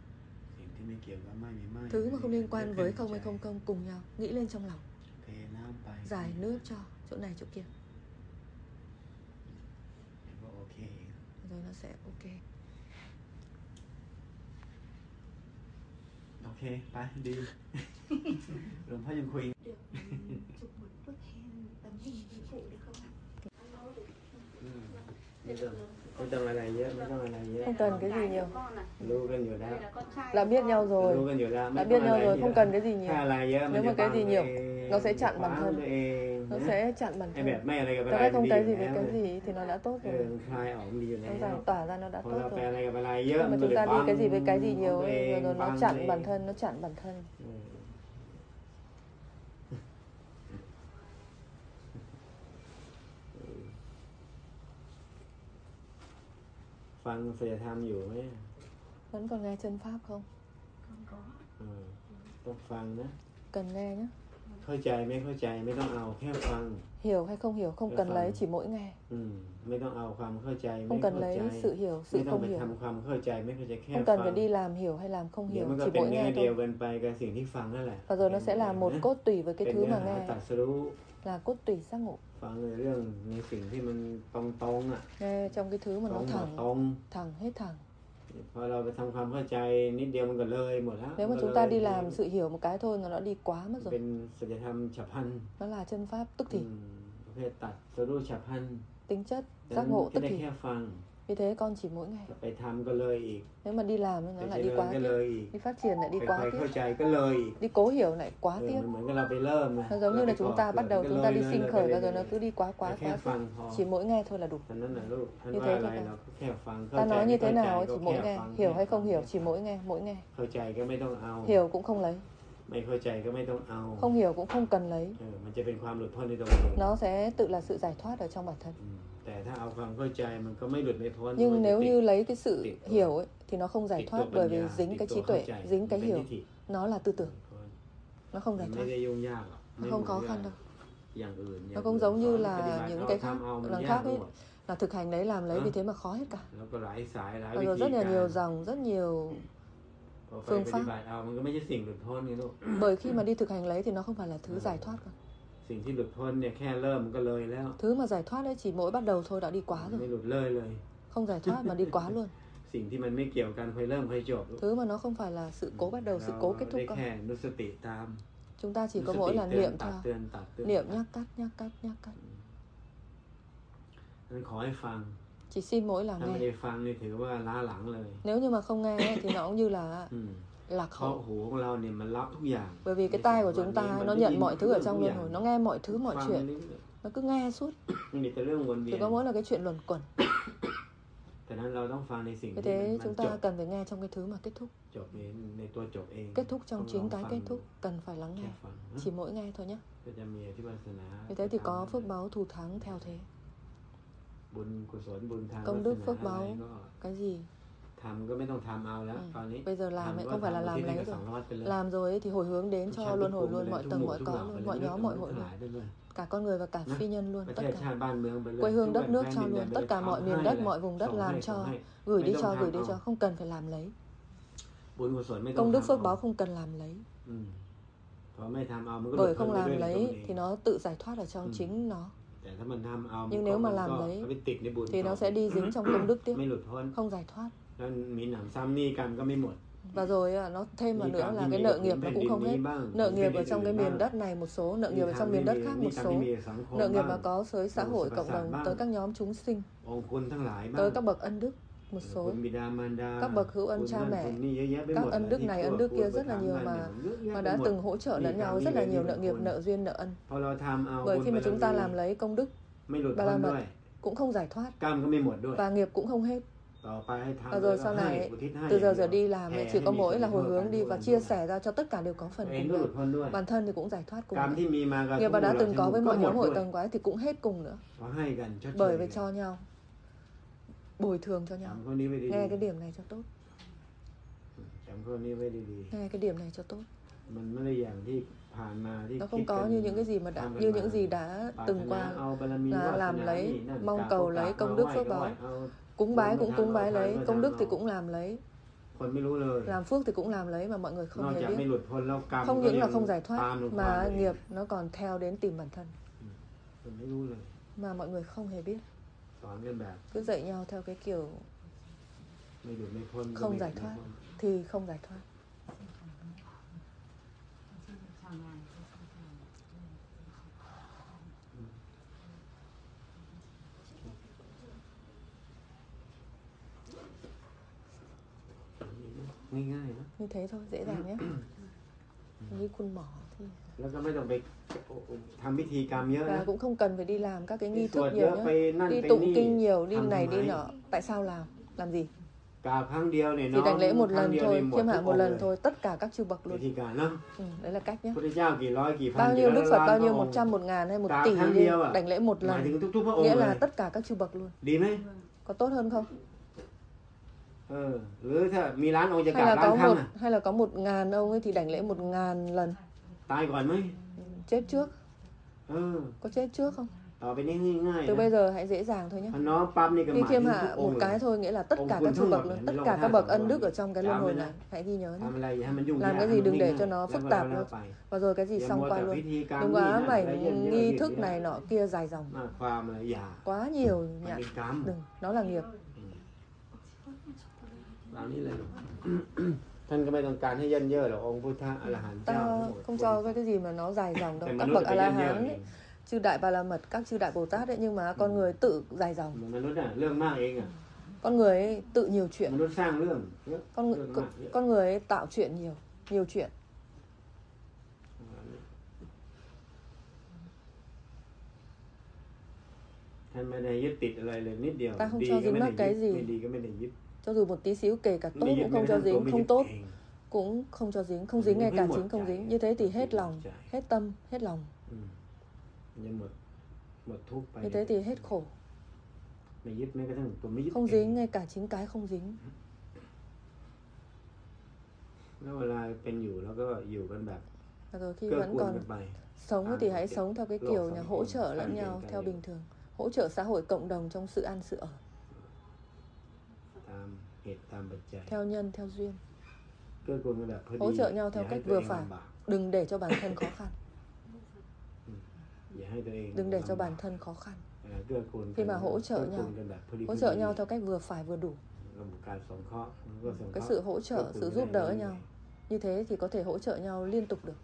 A: Thứ mà không liên quan với không hay không không, cùng nhau nghĩ lên trong lòng. Giải nước cho chỗ này chỗ kia, rồi nó sẽ ok.
B: Ok,ไปดี หลวงพ่อยังคุย
E: Được chụp một bức hình tấm hình với cụ được không ạ?
B: Không cầnอะไรเยอะไม่ต้องอะไรเยอะ
A: Không cần cái gì nhiều,
B: รู้กันอยู่แล้ว
A: là biết nhau
B: รู้
A: rồi,
B: กันอยู่แล้ว
A: đã biết nhau rồi, không cần cái gì
B: ถ้า
A: nhiều.
B: อะไรเยอะ
A: Nếu mà cái gì nhiều, nó sẽ chặn bản
B: ตัว
A: thân,
B: เอง
A: nó sẽ chặn bản
B: ไอ้
A: thân.
B: แบบไม่อะไรกับอะ
A: Thật
B: ไร
A: ra không cái gì
B: มัน
A: với
B: ดีอยู่
A: cái
B: แล้ว
A: gì thì nó đã tốt
B: เอ
A: rồi.
B: อคลายออกมันดีอยู่แล้
A: Nó
B: ว
A: giải tỏa ra nó đã
B: พอ
A: tốt
B: เราไป
A: rồi.
B: อะไรกับอะไรเยอะ
A: Nhưng
B: มั
A: mà
B: น
A: chúng ta đi cái gì với cái gì
B: บั
A: nhiều
B: งตัวเอง
A: rồi nó
B: บัง
A: chặn
B: ตัวเอง
A: bản thân, nó chặn bản thân.
B: เออ ฟังศีลธรรมอยู่ไหม
A: Vẫn còn nghe chân pháp không?
E: Không có.
B: เออต้องฟังนะ
A: Cần nghe nhé.
B: เข้าใจไม่เข้าใจไม่ต้องเอาแค่ฟัง
A: Hiểu hay không hiểu không
B: Cái
A: cần
B: phần.
A: lấy, chỉ mỗi nghe.
B: อืมไม่ต้องเอาความเข้าใจไม่
A: Không
B: เข้า
A: cần
B: ใจ
A: lấy sự hiểu,
B: ไม่
A: sự
B: ต้อง
A: không
B: ไป
A: hiểu.
B: ทำความเข้าใจไม่เข้าใจแค่
A: Không
B: ฟั
A: cần
B: ง
A: phải đi làm hiểu hay làm không
B: เดี๋ยว
A: hiểu,
B: มันก็
A: chỉ
B: เป็น
A: mỗi
B: เนื้อ
A: nghe
B: เดียว
A: thôi.
B: กันไปกับสิ่งที่ฟังนั่นแหละ
A: Và rồi nó sẽ là một cốt tủy với
B: เป็
A: cái
B: น
A: thứ
B: เนื้อ
A: mà
B: หา
A: nghe,
B: ตรัสรู้
A: là cốt tủy giác ngộ.
B: ฟังในเรื่องในสิ่งที่มันตรงๆอ่ะ
A: Nghe trong cái thứ mà
B: ตรง
A: nó
B: หมด
A: thẳng,
B: ตรง
A: thẳng hết thẳng.
B: พอเราไปทำความเข้าใจนิดเดียวมันก็เลยหมดแล้ว
A: Nếu mà chúng ta đi làm sự hiểu một cái thôi nó đã đi quá mất
B: เป็น
A: rồi.
B: สัจธรรมฉับพลัน
A: Nó là chân pháp tức
B: อื
A: thì,
B: มประเภทตัดสรู้ฉับพลัน
A: tính chất
B: ดัง
A: giác
B: นั้น
A: ngộ
B: ก็
A: tức
B: ได้
A: thì.
B: แค่ฟัง
A: Vì thế con chỉ mỗi ngày.
B: ไปทำก็เลยอีก
A: Nếu mà đi làm
B: ไป
A: nó
B: เจ
A: lại đi
B: ริญ
A: quá
B: ก็เล
A: tiếp.
B: ยอีก
A: Đi phát triển lại đi
B: ไป
A: quá
B: คอยเข้า
A: tiếp.
B: ใจก็เลยอีก
A: Đi cố hiểu lại quá
B: เออ
A: tiếp.
B: มันเหมือนกับเราไปเริ่มนะ
A: Nó giống như là chúng ta bắt đầu chúng ta đi sinh khởi và rồi nó cứ đi quá
B: แต่
A: quá
B: แค่
A: quá
B: ฟัง
A: tiếp.
B: พอ
A: Chỉ mỗi nghe thôi là đủ.
B: ฉะนั้นนะลูกท่าน
A: Như
B: ว่า
A: thế
B: อะไร
A: thôi
B: เรา
A: con.
B: ก็แค่ฟังเข้า
A: Ta
B: ใจ
A: nói
B: ไม่
A: như
B: เข้า
A: thế
B: ใจ
A: nào
B: ก็
A: chỉ
B: แค่
A: mỗi nghe,
B: ฟัง
A: hiểu hay
B: แค่
A: không
B: ฟัง
A: hiểu chỉ mỗi nghe, mỗi nghe.
B: เข้าใจก็ไม่ต้องเอา
A: Hiểu cũng không lấy,
B: ไม่เข้าใจก็ไม่ต้องเอา
A: không hiểu cũng không cần lấy.
B: เออมันจะเป็นความหลุดพ้นในตัวเอง
A: Nó sẽ tự là sự giải thoát ở trong bản thân.
B: อืมแต่ถ้าเอาความเข้าใจมันก็ไม่หลุดไม่พ้น
A: Nhưng
B: มันจะ
A: nếu
B: ติด
A: như lấy cái sự
B: Tịtตัว.
A: hiểu ấy thì nó không
B: ติ
A: giải
B: ดตัว
A: thoát
B: ปัญ
A: bởi vì
B: ญา
A: dính
B: ติด
A: cái
B: ตัว
A: trí
B: เข้า
A: tuệ,
B: ใจ
A: dính
B: มัน
A: cái
B: เป็น
A: hiểu.
B: ทิฏฐิ
A: Nó là tư tưởng, nó không
B: มั
A: giải
B: นไม่
A: thoát.
B: ได้ยุ่งยากหรอกไม่
A: Nó không
B: เหมือน
A: khó khăn đâu.
B: อย่างอื่น
A: Nó không giống như
B: ปฏิ
A: là
B: บัติ
A: những
B: เอา
A: cái khác,
B: ทำเอามัน
A: lần
B: ยาก
A: khác
B: ไป
A: ấy
B: หมด
A: là thực hành lấy làm lấy
B: Hả?
A: vì thế mà khó hết cả.
B: แล้วก็หลายสายหลาย
A: Và
B: วิ
A: rồi
B: ธี
A: rất là
B: การ
A: nhiều dòng, rất nhiều
B: พอไป
A: phương
B: ป
A: pháp.
B: ฏิบัติเอามันก็ไม่ใช่สิ่งหลุดพ้นนี่ลูก
A: Bởi khi mà đi thực hành lấy thì nó không phải là thứ
B: Ừ.
A: giải thoát cả.
B: สิ่งที่หลุดพ้นเนี่ยแค่เริ่มมันก็เลยแล้ว
A: Thứ mà giải thoát đấy chỉ mỗi bắt đầu thôi đã đi quá
B: ไม่
A: rồi.
B: หลุดเลยเลย
A: Không giải thoát mà đi quá luôn.
B: สิ่งที่มันไม่เกี่ยวกันค่อยเริ่มค่อยจบลูก
A: Thứ mà nó không phải là sự cố bắt đầu, sự
B: เรา
A: cố kết thúc
B: ได้
A: cơ.
B: แค่นุสติตาม
A: Chúng ta chỉ
B: นุ
A: có
B: ส
A: mỗi
B: ติ
A: là
B: เตือน
A: niệm
B: ตัด
A: thôi.
B: เตือนตัดเตือน
A: Niệm nhắc cắt, nhắc cắt, nhắc cắt.
B: นั้นขอให้ฟัง
A: Chỉ xin mỗi là
B: ถ้าไม่
A: nghe.
B: ได้ฟังนี่ถือว่าล้าหลังเลย
A: Nếu như mà không nghe ấy, thì nó cũng như là
B: อืม
A: lạc
B: เพราะ
A: hậu.
B: หูของเราเนี่ยมันรับทุกอย่าง
A: Bởi vì cái tai của chúng ta nó nhận mọi thứ ở trong luân hồi, nó nghe mọi thứ, mọi
B: ฟัง
A: chuyện.
B: เรื่อย
A: Nó cứ nghe suốt.
B: ๆมันมีแต่เรื่องวนเวีย
A: Chỉ
B: น
A: có mỗi là cái chuyện luẩn quẩn.
B: แต่นั้นเราต้องฟังในสิ่ง
A: Thế
B: ที่มัน
A: thế
B: มัน
A: chúng
B: จบ
A: ta cần phải nghe trong cái thứ mà kết thúc.
B: จบในในตัวจบเอง
A: Kết thúc trong
B: Không
A: chính
B: lo
A: cái
B: phần
A: kết thúc. Cần phải lắng
B: แค่
A: nghe.
B: ฟัง
A: Chỉ mỗi nghe thôi nhé.
B: ก็จะมีอธิวาสนา
A: Vì thế thì có phước báu thù thắng theo thế.
B: บุญกุศลบุญทาง
A: Công
B: วา
A: đức
B: สนา
A: phước
B: อะไร
A: báu,
B: ก็
A: cái gì
B: ทำก็ไม่ต้องทำเอาแล้ว
A: Ừ.
B: ตอนนี้
A: Bây giờ làm ấy
B: ทำก็
A: không phải là
B: ทำ
A: làm
B: ที่นี่
A: lấy
B: ก็
A: rồi.
B: สังวรไปเลย
A: Làm rồi ấy thì hồi hướng đến
B: ทุก
A: cho
B: ชั้น
A: luân
B: ทุก
A: hồi
B: ภูมิ
A: luôn,
B: เลย
A: mọi
B: ทุก
A: tầng
B: หมู่
A: mọi
B: ทุก
A: cõi
B: เหล่า
A: luôn,
B: ไป
A: mọi
B: เลย
A: nhóm
B: ทุก
A: mọi
B: ทั้
A: hội
B: งห
A: luôn.
B: ลายด้วยด้วย
A: Cả con người và cả
B: Hả?
A: phi nhân luôn,
B: ประ
A: tất
B: เทศ
A: cả.
B: ชาติบ้านเมืองไปเลย
A: Quê hương đất nước
B: แผ่
A: cho
B: ดิน
A: luôn,
B: แดน
A: tất cả
B: ไป
A: mọi
B: ทำ
A: miền
B: ให้
A: đất,
B: เลย
A: mọi vùng đất
B: ส่ง
A: làm
B: ให้ส่ง
A: cho,
B: ให้
A: gửi
B: ไม่
A: đi
B: ต้อง
A: cho, gửi
B: ทำ
A: đi
B: เอา
A: cho, không cần phải làm lấy.
B: บุญกุศลไม่ต้อง
A: Công đức
B: ทำ
A: phước
B: เอา
A: báo không cần làm lấy.
B: อืมพอ
A: Bởi không làm lấy thì nó tự giải thoát ở trong ừ. chính nó. Nhưng nếu mà làm lấy thì nó sẽ đi dính trong công đức tiếp, không giải thoát. Và rồi nó thêm vào nữa là cái nợ nghiệp nó cũng không hết. Nợ nghiệp ở trong cái miền đất này một số, nợ nghiệp ở trong miền đất khác một số, nợ nghiệp mà có với xã hội cộng đồng, tới các nhóm chúng sinh, tới các bậc ân đức một số, các bậc hữu ân cha mẹ, các ân đức này ân đức kia rất là nhiều mà mà đã từng hỗ trợ lẫn nhau, rất là nhiều nợ nghiệp, nợ duyên, nợ ân. Bởi khi mà chúng ta làm lấy công đức Ba La Mật cũng không giải thoát và nghiệp cũng không hết. Và rồi sau này từ giờ giờ đi làm chỉ có mỗi là hồi hướng đi và chia sẻ ra cho tất cả đều có phần cùng được. Bản thân thì cũng giải thoát cùng. Nghiệp mà đã từng có với mọi nhóm hội tầng quái thì cũng hết cùng nữa. Bởi vì cho nhau, bồi thường cho nhau. Nghe cái điểm này cho tốt. Nghe cái điểm này cho tốt. Nó không có như những cái gì mà đã như những gì đã từng qua là làm lấy, mong cầu lấy công đức phước báo. Cúng bái cũng cúng bái lấy, công đức thì cũng làm lấy, làm phước thì cũng làm lấy mà mọi người không hề biết. Không những là không giải thoát mà nghiệp nó còn theo đến tìm bản thân mà mọi người không hề biết. Cứ dạy nhau theo cái kiểu không giải thoát thì không giải thoát. Như thế thôi, dễ dàng nhé. Nhưคุณหมอthì và cũng không cần phải đi làm các cái nghi thức nhiều nhé. Đi tụng kinh nhiều, đi này đi nọ. Tại sao làm? Làm gì? Chỉ đảnh lễ một lần thôi, khiêm hạ một lần thôi, tất cả các chư bậc luôn. Ừ, đấy là cách nhé. Bao nhiêu Đức Phật, bao nhiêu một trăm, một ngàn hay một tỷ đi, đảnh lễ một lần, nghĩa là tất cả các chư bậc luôn. Có tốt hơn không?
B: Ừ, hay
A: là có một à? Hay là có một ngàn ông ấy thì đảnh lễ một ngàn lần.
B: Tai còn mấy?
A: Chết trước.
B: Ừ.
A: Có chết trước không? Từ bây giờ hãy dễ dàng thôi nhé. Khi khiêm hạ một cái thôi nghĩa là tất cả các chư bậc luôn, tất cả các bậc ân đức ở trong cái luân hồi này, hãy ghi nhớ nhé. Làm cái gì đừng để cho nó phức tạp luôn. Và rồi cái gì xong qua luôn. Đừng quá phải nghi thức này nọ kia dài dòng. Quá nhiều nhạc. Đừng, nó là nghiệp.
B: Thânก็ไม่ต้องการให้เยินเย่อหรอกองค์พุทธะอรหันต์เจ้า
A: Ta không cho cái gì mà nó dài dòng đâu. Các bậc A La Hán ấy, chư đại Ba La Mật, các chư đại Bồ Tát ấy, nhưng mà con người tự dài dòng. Con người ấy tự nhiều chuyện. Con con, con người ấy tạo chuyện nhiều, nhiều chuyện. Ta không cho dính mắc cái gì. Cho dù một tí xíu, kể cả tốt cũng không cho dính, không tốt cũng không cho dính, không dính ngay cả chính không dính. Như thế thì hết lòng, hết tâm, hết lòng. Như thế thì hết khổ. Không dính ngay cả chính cái không dính. Và rồi khi vẫn còn sống thì hãy sống theo cái kiểu nhà hỗ trợ lẫn nhau theo bình thường. Hỗ trợ xã hội cộng đồng trong sự ăn sự ở. Theo nhân, theo duyên. Hỗ trợ nhau theo cách vừa phải. Đừng để cho bản thân khó khăn. Đừng để cho bản thân khó khăn. Khi mà hỗ trợ nhau, hỗ trợ nhau theo cách vừa phải vừa đủ. Cái sự hỗ trợ, sự giúp đỡ nhau. Như thế thì có thể hỗ trợ nhau liên tục được.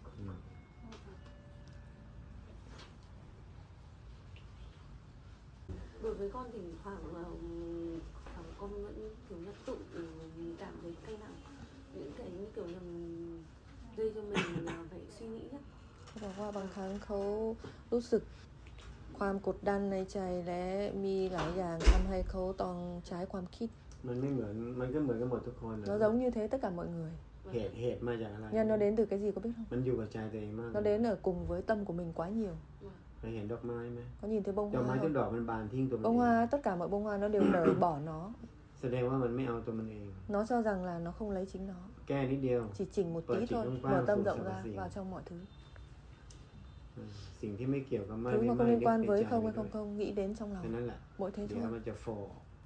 E: Đối với con thì khoảng khoảng con vẫn kiểu như tự cảm thấy cay nặng, những cái như kiểu là gây cho mình là phải suy nghĩ á.
A: บอกว่าบางครั้งเขารู้สึกความกดดันในใจและมีหลายอย่างทำให้เขาต้องใช้ความคิด
B: มันไม่เหมือนมันก็เหมือนกันหมดทุกคน
A: Nó giống như thế tất cả mọi người.
B: เหตุเหตุมาจากอะไร
A: Nhân nó đến từ cái gì có biết không?
B: มันอยู่กับใจตัวเองมาก
A: Nó đến ở cùng với tâm của mình quá nhiều.
B: เคยเห็นดอกไม้ไหม
A: Có nhìn thấy bông
B: ดอก
A: hoa
B: ไม้ทุก
A: không?
B: ดอกมันบานทิ้งตัวมัน
A: Bông hoa, tất cả mọi bông hoa nó đều nở bỏ nó.
B: แสดงว่ามันไม่เอาตัวมันเอง
A: Nó cho rằng là nó không lấy chính nó.
B: แก้นิดเดียว
A: Chỉ chỉnh một tí thôi, mở tâm rộng ra vào trong mọi thứ.
B: สิ่งที่ไม่เกี่ยวกับไม่
A: Thứ
B: ไม่
A: mà không
B: ไม่
A: liên quan với
B: ใจ
A: không hay không không nghĩ đến trong lòng. Mỗi thế
B: เดี๋ยว
A: thôi.
B: มันจะโฟ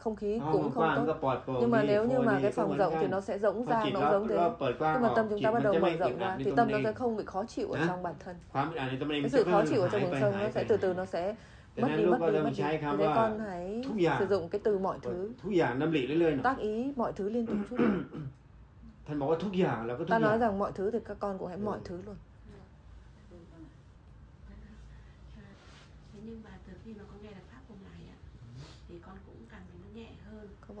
A: không khí
B: ห้อง
A: cũng
B: ก
A: không
B: ว้างๆก็
A: tốt.
B: ปลอดโปร่ง
A: Nhưng mà
B: ดี
A: nếu
B: โฟ
A: như mà
B: ดี
A: cái
B: ก็
A: phòng
B: เหมือน
A: rộng
B: กั
A: thì
B: น
A: nó sẽ rỗng
B: พอ
A: rang,
B: จิต
A: nó
B: เรา
A: giống
B: เรา
A: thế.
B: เปิดกว้าง
A: Nhưng
B: อ
A: mà
B: อก
A: tâm chúng
B: จิต
A: ta
B: มั
A: bắt
B: น
A: đầu
B: จะไม่
A: mở
B: อึด
A: rộng
B: อัด
A: ra
B: ใน
A: thì
B: ตรง
A: tâm nó
B: นี้
A: sẽ không bị khó chịu ở
B: Hả?
A: trong bản thân.
B: ความอึดอัดในตรงนี้มั
A: Cái
B: นจะ
A: sự
B: ค่
A: khó
B: อย
A: chịu ở
B: ๆหา
A: trong
B: ยไป
A: vùng sông
B: หาย
A: nó
B: ไป
A: sẽ từ
B: หาย
A: từ
B: ไป
A: nó sẽ
B: ดัง
A: mất
B: นั้น
A: đi
B: ลูก
A: mất
B: ก็
A: đi
B: เริ่ม
A: mất
B: ใช้
A: đi. Thì
B: คำ
A: thế
B: ว่า
A: con hãy
B: ทุกอย่าง
A: sử dụng cái từ mọi thứ,
B: ทุกอย่างดำริเรื่อยๆหน่อย
A: tác ý mọi thứ liên tục chút.
B: ท่านบอกว่าทุกอย่างเราก็ทุ
A: Ta
B: กอย่า
A: nói
B: ง
A: rằng mọi thứ thì các con cũng hãy mọi thứ luôn.
E: Thế nhưng mà từ khi mà con nghe được pháp của ngài ạ, thì con cũng cảm thấy nó nhẹ hơn.
A: Có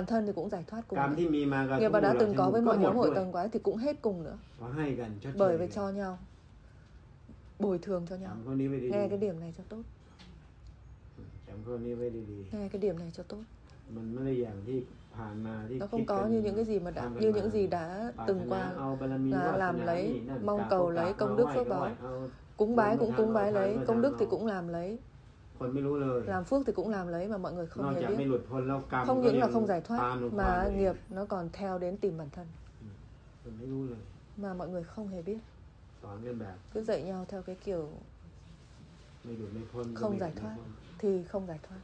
A: Đoàn thân thì cũng giải thoát cùng.
B: กรรมที่มีมากับ
A: Nghiệp
B: ทุก
A: mà
B: หมู่
A: đã
B: เหล่า
A: từng
B: ชน
A: có
B: หมู่
A: với
B: ก็
A: mọi
B: หม
A: nhóm
B: ด
A: hội
B: ด้วย
A: tầng quái thì cũng hết cùng nữa.
B: เขาให้กันชดเช
A: Bởi
B: ย
A: vì
B: กัน
A: cho nhau, bồi thường cho nhau.
B: จำข้อนี้ไว้ดี
A: Nghe cái điểm này cho tốt.
B: จำข้อนี้ไว้ดี
A: Nghe cái điểm này cho tốt.
B: ๆ
A: Nó không có như những cái gì mà đã như những gì đã từng qua, là làm lấy, mong cầu lấy công đức phước báo. Cúng bái cũng cúng bái lấy, công đức thì cũng làm lấy, làm phước thì cũng làm lấy mà mọi người không hề biết. Không những là không giải thoát mà nghiệp nó còn theo đến tìm bản thân mà mọi người không hề biết. Cứ dạy nhau theo cái kiểu không giải thoát thì không giải thoát.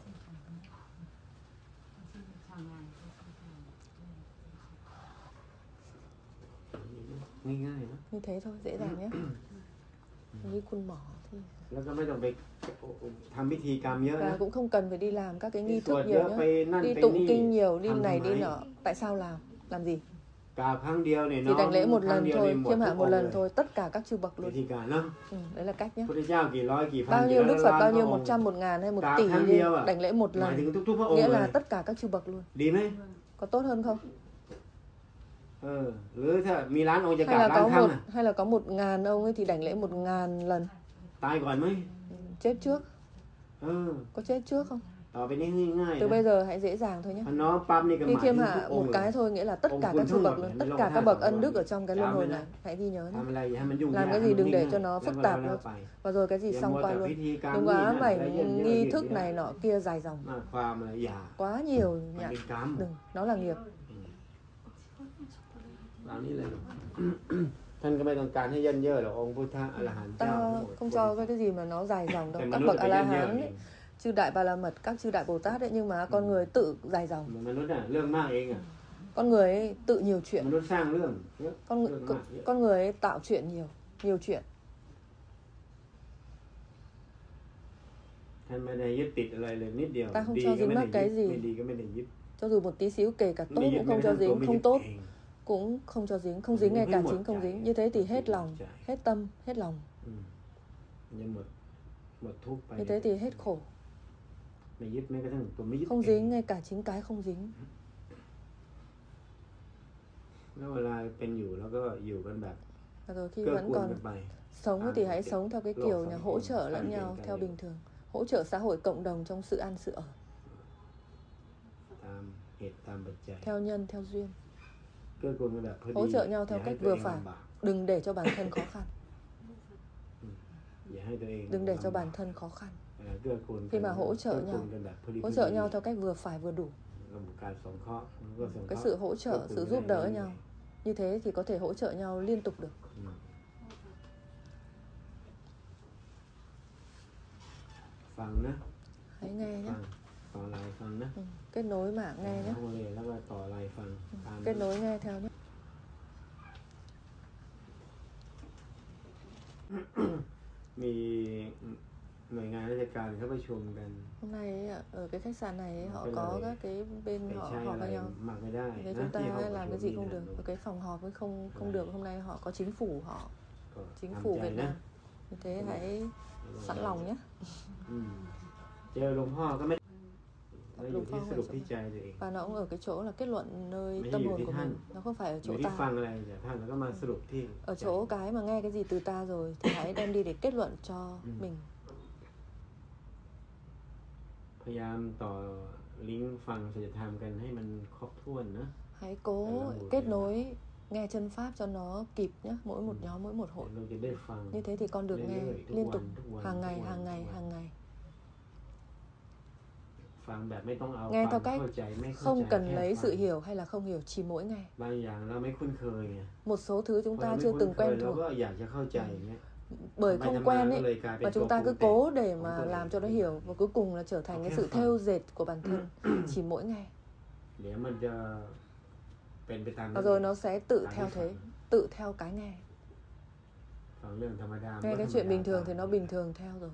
A: Như thế thôi, dễ dàng nhé. Nhưคุณหมอthì và cũng không cần phải đi làm các cái nghi thức nhiều nhé, đi tụng kinh nhiều, đi này đi nọ. Tại sao làm? Làm gì? Thì đảnh lễ một lần thôi, khiêm hạ một lần thôi, tất cả các chư bậc luôn. Ừ, đấy là cách nhé. Bao nhiêu Đức Phật, bao nhiêu một trăm, một ngàn hay một tỷ đi, đảnh lễ một lần, nghĩa là tất cả các chư bậc luôn. Có tốt hơn không? Hay là có một hay là có một ngàn ông ấy thì đảnh lễ một ngàn lần. Chết trước. Có chết trước không? Từ bây giờ hãy dễ dàng thôi nhé. Khi khiêm hạ một cái thôi nghĩa là tất cả các chư bậc luôn, tất cả các bậc ân đức ở trong cái luân hồi này, hãy ghi nhớ nhé. Làm cái gì đừng để cho nó phức tạp nữa. Và rồi cái gì xong qua luôn. Đừng có ám ảnh nghi thức này nọ kia dài dòng. Quá nhiều nhạc. Đừng, nó là nghiệp. Ta không cho cái gì mà nó dài dòng đâu. Các bậc A-la-hán ấy, chư đại Ba La Mật, các chư đại Bồ Tát ấy, nhưng mà con người tự dài dòng. Con người ấy tự nhiều chuyện. Con, con, con người ấy tạo chuyện nhiều, nhiều chuyện. Ta không cho dính mắc cái gì. Cho dù một tí xíu, kể cả tốt cũng không cho dính, không tốt cũng không cho dính, không dính ngay cả chính không dính. Như thế thì hết lòng, hết tâm, hết lòng. Như thế thì hết khổ. Không dính ngay cả chính cái không dính. Và rồi khi vẫn còn sống thì hãy sống theo cái kiểu nhà hỗ trợ lẫn nhau theo bình thường. Hỗ trợ xã hội cộng đồng trong sự ăn sự ở. Theo nhân, theo duyên. Hỗ trợ nhau theo cách vừa phải. Đừng để cho bản thân khó khăn. Đừng để cho bản thân khó khăn. Khi mà hỗ trợ nhau, hỗ trợ nhau theo cách vừa phải vừa đủ. Cái sự hỗ trợ, sự giúp đỡ nhau, như thế thì có thể hỗ trợ nhau liên tục được. Hãy nghe nhé. Ừ, kết nối mạng nghe nhé. Ừ, kết nối nghe theo nhé. Hôm nay ở cái khách sạn này họ có các cái bên họ họp với nhau. Thế chúng ta làm cái gì không được. Ở cái phòng họp mới không không được. Hôm nay họ có chính phủ họ, chính phủ Việt Nam. Như thế hãy sẵn lòng nhé. Và nó cũng ở cái chỗ là kết luận nơi tâm hồn của mình. Nó không phải ở chỗ ta. Ở chỗ cái mà nghe cái gì từ ta rồi thì hãy đem đi để kết luận cho mình. Hãy cố kết nối nghe chân pháp cho nó kịp nhé. Mỗi một nhóm, mỗi một hội. Như thế thì con được nghe liên tục, hàng ngày, hàng ngày, hàng ngày. Nghe theo cách không cần lấy sự hiểu hay là không hiểu, chỉ mỗi nghe. Một số thứ chúng ta chưa từng quen thuộc, bởi không quen ấy, mà chúng ta cứ cố để mà làm cho nó hiểu, và cuối cùng là trở thành cái sự thêu dệt của bản thân, chỉ mỗi nghe. Và rồi nó sẽ tự theo thế, tự theo cái nghe. Nghe cái chuyện bình thường thì nó bình thường theo rồi.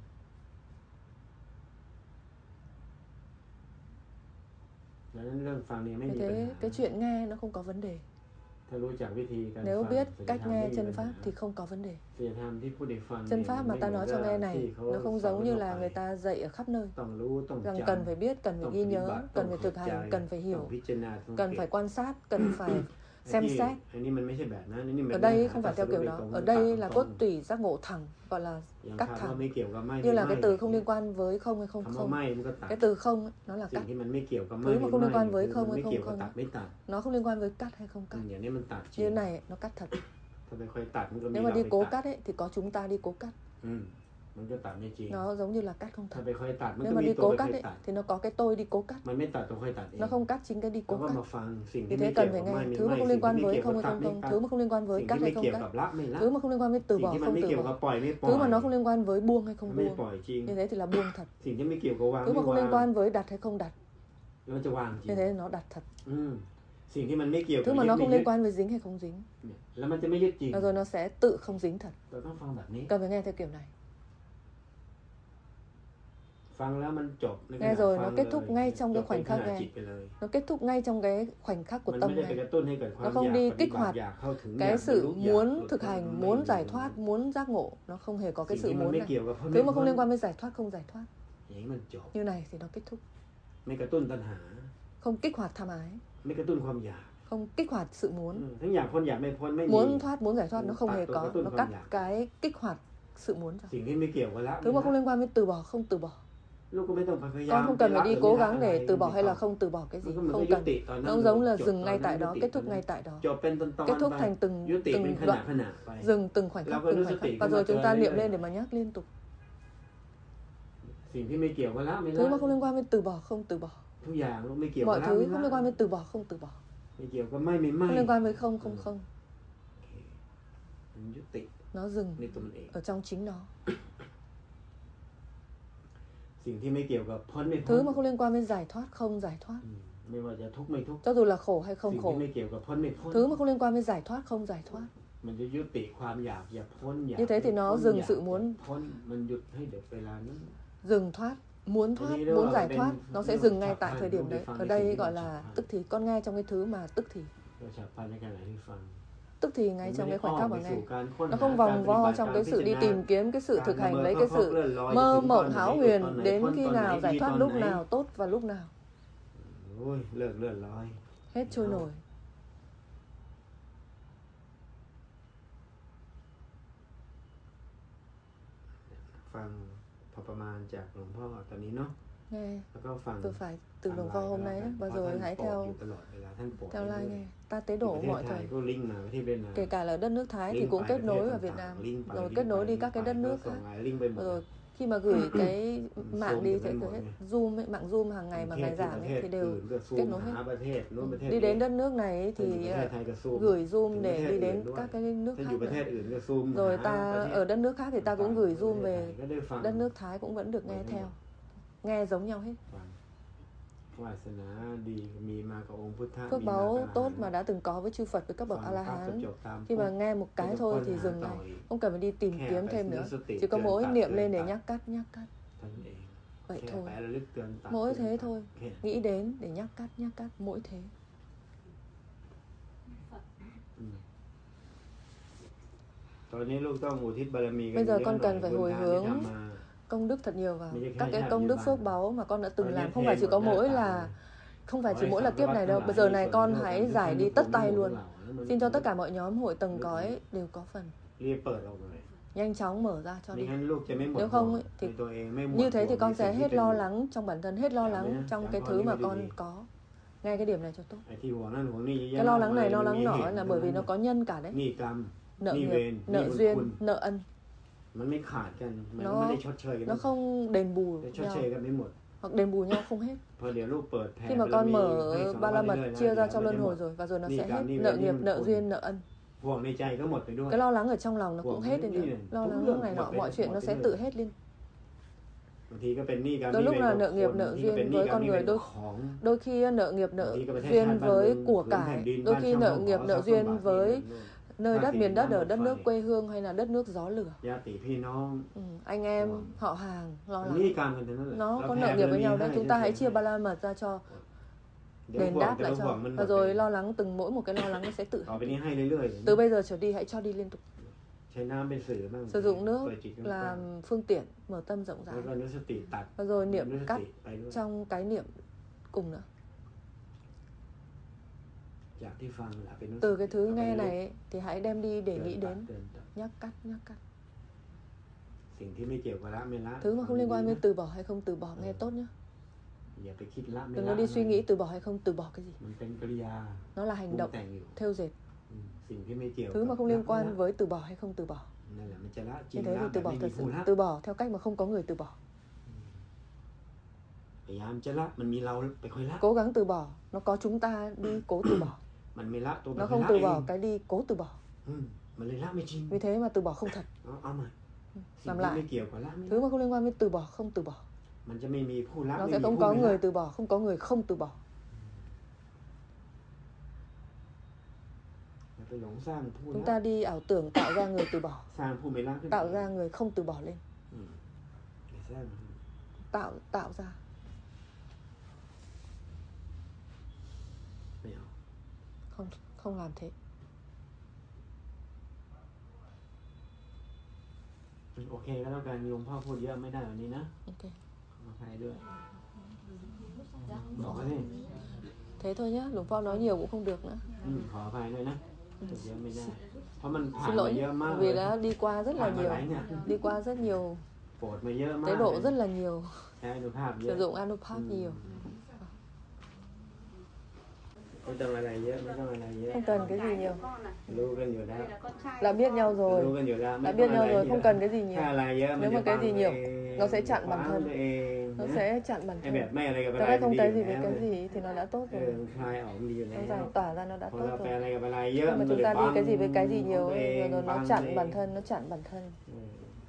A: Như thế cái chuyện nghe nó không có vấn đề. Nếu biết cách nghe chân pháp thì không có vấn đề. Chân pháp mà ta nói cho nghe này, nó không giống như là người ta dạy ở khắp nơi, rằng cần phải biết, cần phải ghi nhớ, cần phải thực hành, cần phải hiểu, cần phải quan sát, cần phải xem xét. Ở đây không phải theo kiểu đó. Ở đây là cốt tủy giác ngộ thẳng, gọi là cắt thẳng. Như là cái từ không liên quan với không hay không không. Cái từ không ấy, nó là cắt. Thứ mà không liên quan với không hay không không, nó không liên quan với cắt hay không cắt. Như này nó cắt thật. Nếu mà đi cố cắt ấy thì có chúng ta đi cố cắt. Nó giống như là cắt không thật. Nếu mà đi cố cắt ấy thì nó có cái tôi đi cố cắt. Nó không cắt chính cái đi cố cắt. Vì thế cần phải nghe thứ mà không liên quan với không hay không không, thứ mà không liên quan với cắt hay không cắt, thứ mà không liên quan với từ bỏ không từ bỏ, thứ mà nó không liên quan với buông hay không buông. Như thế thì là buông thật. Thứ mà không liên quan với đặt hay không đặt, như thế nó đặt thật. Thứ mà nó không liên quan với dính hay không dính, và rồi nó sẽ tự không dính thật. Cần phải nghe theo kiểu này. Nghe rồi nó kết thúc ngay trong cái khoảnh khắc nghe. Nó kết thúc ngay trong cái khoảnh khắc của tâm này. Nó không đi kích hoạt cái sự muốn thực hành, muốn giải thoát, muốn giác ngộ. Nó không hề có cái sự muốn này. Thứ mà không liên quan với giải thoát không giải thoát. Như này thì nó kết thúc. Không kích hoạt tham ái, không kích hoạt sự muốn. Muốn thoát, muốn giải thoát nó không hề có. Nó cắt cái kích hoạt sự muốn rồi. Thứ mà không liên quan với từ bỏ không từ bỏ. Con không cần phải đi cố gắng để từ bỏ hay là không từ bỏ cái gì, không cần. Nó giống là dừng ngay tại đó, kết thúc ngay tại đó, kết thúc thành từng từng đoạn, dừng từng khoảnh khắc, từng khoảnh khắc, và rồi chúng ta niệm lên để mà nhắc liên tục. Thứ mà không liên quan với từ bỏ không từ bỏ. Mọi thứ không liên quan với từ bỏ không từ bỏ. Không liên quan với không không không. Nó dừng ở trong chính nó. Thứ mà không liên quan với giải thoát không giải thoát. Cho dù là khổ hay không khổ. Thứ mà không liên quan với giải thoát không giải thoát. Như thế thì nó dừng sự muốn, dừng thoát, muốn thoát, muốn giải thoát. Nó sẽ dừng ngay tại thời điểm đấy. Ở đây gọi là tức thì. Con nghe trong cái thứ mà tức thì. Tức thì ngay trong cái khoảnh khắc mà nghe. Nó không vòng vo trong cái sự đi tìm kiếm cái sự thực hành, lấy cái sự mơ mộng hão huyền đến khi nào giải thoát, lúc nào tốt và lúc nào hết trôi nổi. Nghe từ phải từ Hồng Kông hôm nay đó, và rồi hãy theo theo like nghe. Ta tế đổ mọi thời, kể cả là đất nước Thái thì cũng kết nối vào Việt Nam, rồi kết nối đi các cái đất nước khác. Rồi khi mà gửi cái mạng đi sẽ gửi hết Zoom ấy, mạng Zoom hàng ngày mà ngày giảng ấy, thì đều kết nối hết. Đi đến đất nước này ấy, thì gửi Zoom để đi đến các cái nước khác nữa. Rồi ta ở đất nước khác thì ta cũng gửi Zoom về đất nước Thái cũng vẫn được nghe theo. Nghe giống nhau hết. Phước báu tốt mà đã từng có với chư Phật, với các bậc A-la-hán, khi mà nghe một cái thôi thì dừng lại, không cần phải đi tìm kiếm thêm nữa, chỉ có mỗi niệm lên để nhắc cắt, nhắc cắt. Vậy thôi, mỗi thế thôi, nghĩ đến để nhắc cắt, nhắc cắt, mỗi thế. Bây giờ con cần phải hồi hướng công đức thật nhiều vào các cái công đức phước báu mà con đã từng làm. Không phải chỉ có mỗi là Không phải chỉ mỗi là kiếp này đâu. Bây giờ này con hãy giải đi tất tay luôn. Xin cho tất cả mọi nhóm hội tầng cõi đều có phần. Nhanh chóng mở ra cho đi. Nếu không ấy, thì như thế thì con sẽ hết lo lắng trong bản thân, hết lo lắng trong cái thứ mà con có. Nghe cái điểm này cho tốt. Cái lo lắng này, lo lắng nọ là bởi vì nó có nhân cả đấy. Nợ nghiệp, nợ duyên, nợ ân. Nó, nó không đền bù nhau, hoặc đền bù nhau không hết. Khi mà con mở ba la mật chia ra cho luân hồi rồi, và rồi nó sẽ hết nợ nghiệp, nợ duyên, nợ ân. Cái lo lắng ở trong lòng nó cũng hết lên nữa. Lo lắng lúc này nọ, mọi chuyện nó sẽ tự hết lên. Đôi lúc là nợ nghiệp, nợ duyên với con người, đôi, đôi khi nợ nghiệp, nợ duyên với của cải, đôi khi nợ nghiệp, nợ duyên với nơi đất miền đất ở đất nước quê hương hay là đất nước gió lửa. Ừ, anh em họ hàng lo lắng, nó có nợ nghiệp với nhau đấy. Chúng ta hãy chia ba la mật ra cho đền đáp lại cho, và rồi lo lắng từng mỗi một cái lo lắng nó sẽ tự từ bây giờ trở đi hãy cho đi liên tục. Sử dụng nước làm phương tiện, mở tâm rộng rãi, và rồi niệm cắt trong cái niệm cùng nữa. Từ cái thứ nghe này ấy, thì hãy đem đi để nghĩ đến, nhắc cắt, nhắc cắt. Thứ mà không liên quan đến từ bỏ hay không từ bỏ, nghe tốt nhá. Đừng có đi suy nghĩ từ bỏ hay không từ bỏ cái gì. Nó là hành động, thêu dệt. Thứ mà không liên quan với từ bỏ hay không từ bỏ. Như thế thì từ bỏ thật sự, từ bỏ theo cách mà không có người từ bỏ. Cố gắng từ bỏ, nó có chúng ta đi cố từ bỏ. Nó không từ bỏ cái đi cố từ bỏ. Vì thế mà từ bỏ không thật. Làm lại. Thứ mà không liên quan với từ bỏ không từ bỏ. Nó sẽ không có người từ bỏ, không có người không từ bỏ. Chúng ta đi ảo tưởng tạo ra người từ bỏ, tạo ra người không từ bỏ lên. Tạo, tạo ra. Không, không làm thế.
B: โอเคก็แล้วกันโยมพ่อพูดเยอะไม่ได้วันนี้นะ
A: Ok.
B: ขออภัยด้วยบอกเขาสิ
A: Thế thôi nhá, Lục Phong nói nhiều cũng không được nữa.
B: อืมขออภัยด้วยนะพูดเยอะไม่ได้เพราะมันผ่าน
A: Xin
B: มา
A: lỗi
B: เยอะมาก
A: vì đã đi qua rất là
B: ผ่านมา
A: nhiều,
B: หลายเนี่ย
A: đi qua rất nhiều
B: โปรดมาเยอะมาก
A: tế độ rất là nhiều,
B: ใช้อนุภาพเย
A: sử
B: อะ
A: dụng Anupap nhiều.
B: ไม่ต้องอะไรเยอะไม่ต้องอะไรเยอะ
A: Không cần cái gì nhiều.
B: รู้กันอยู่แล้ว
A: Đã biết nhau
B: รู้
A: rồi,
B: กันอยู่แล้วไม่
A: đã
B: ต้อ
A: biết
B: งอะ
A: nhau
B: ไร
A: rồi,
B: เย
A: không
B: อะ
A: cần cái gì
B: ถ้า
A: nhiều.
B: อะไรเยอะมัน
A: Nếu
B: จะ
A: mà cái gì nhiều,
B: บังตัวเอง
A: nó sẽ chặn bản
B: ขวาง
A: thân.
B: ตัวเอง
A: Nó
B: นะ
A: sẽ chặn bản
B: ไอ้แบ
A: thân.
B: บไม่อะไรกับอะ
A: Cho
B: ไร
A: cái
B: มัน
A: không
B: ดีอ
A: cái
B: ยู่
A: gì
B: แล้
A: với
B: ว
A: cái gì thì nó đã tốt
B: เอ
A: rồi.
B: อมันคลายออกมันดีอยู่แล้
A: Nó
B: ว
A: giải tỏa ra nó đã
B: พอ
A: tốt
B: เราไป
A: rồi.
B: อะไรกับอะไรเยอะ
A: Nhưng
B: มั
A: mà
B: นก็
A: chúng
B: เลย
A: ta
B: บั
A: đi
B: ง
A: cái gì với cái gì
B: ของ
A: nhiều
B: ตัวเอ
A: ấy,
B: ง
A: rồi
B: บั
A: nó
B: ง
A: chặn
B: ตัวเอ
A: bản
B: ง
A: thân, nó chặn bản thân.
B: เออ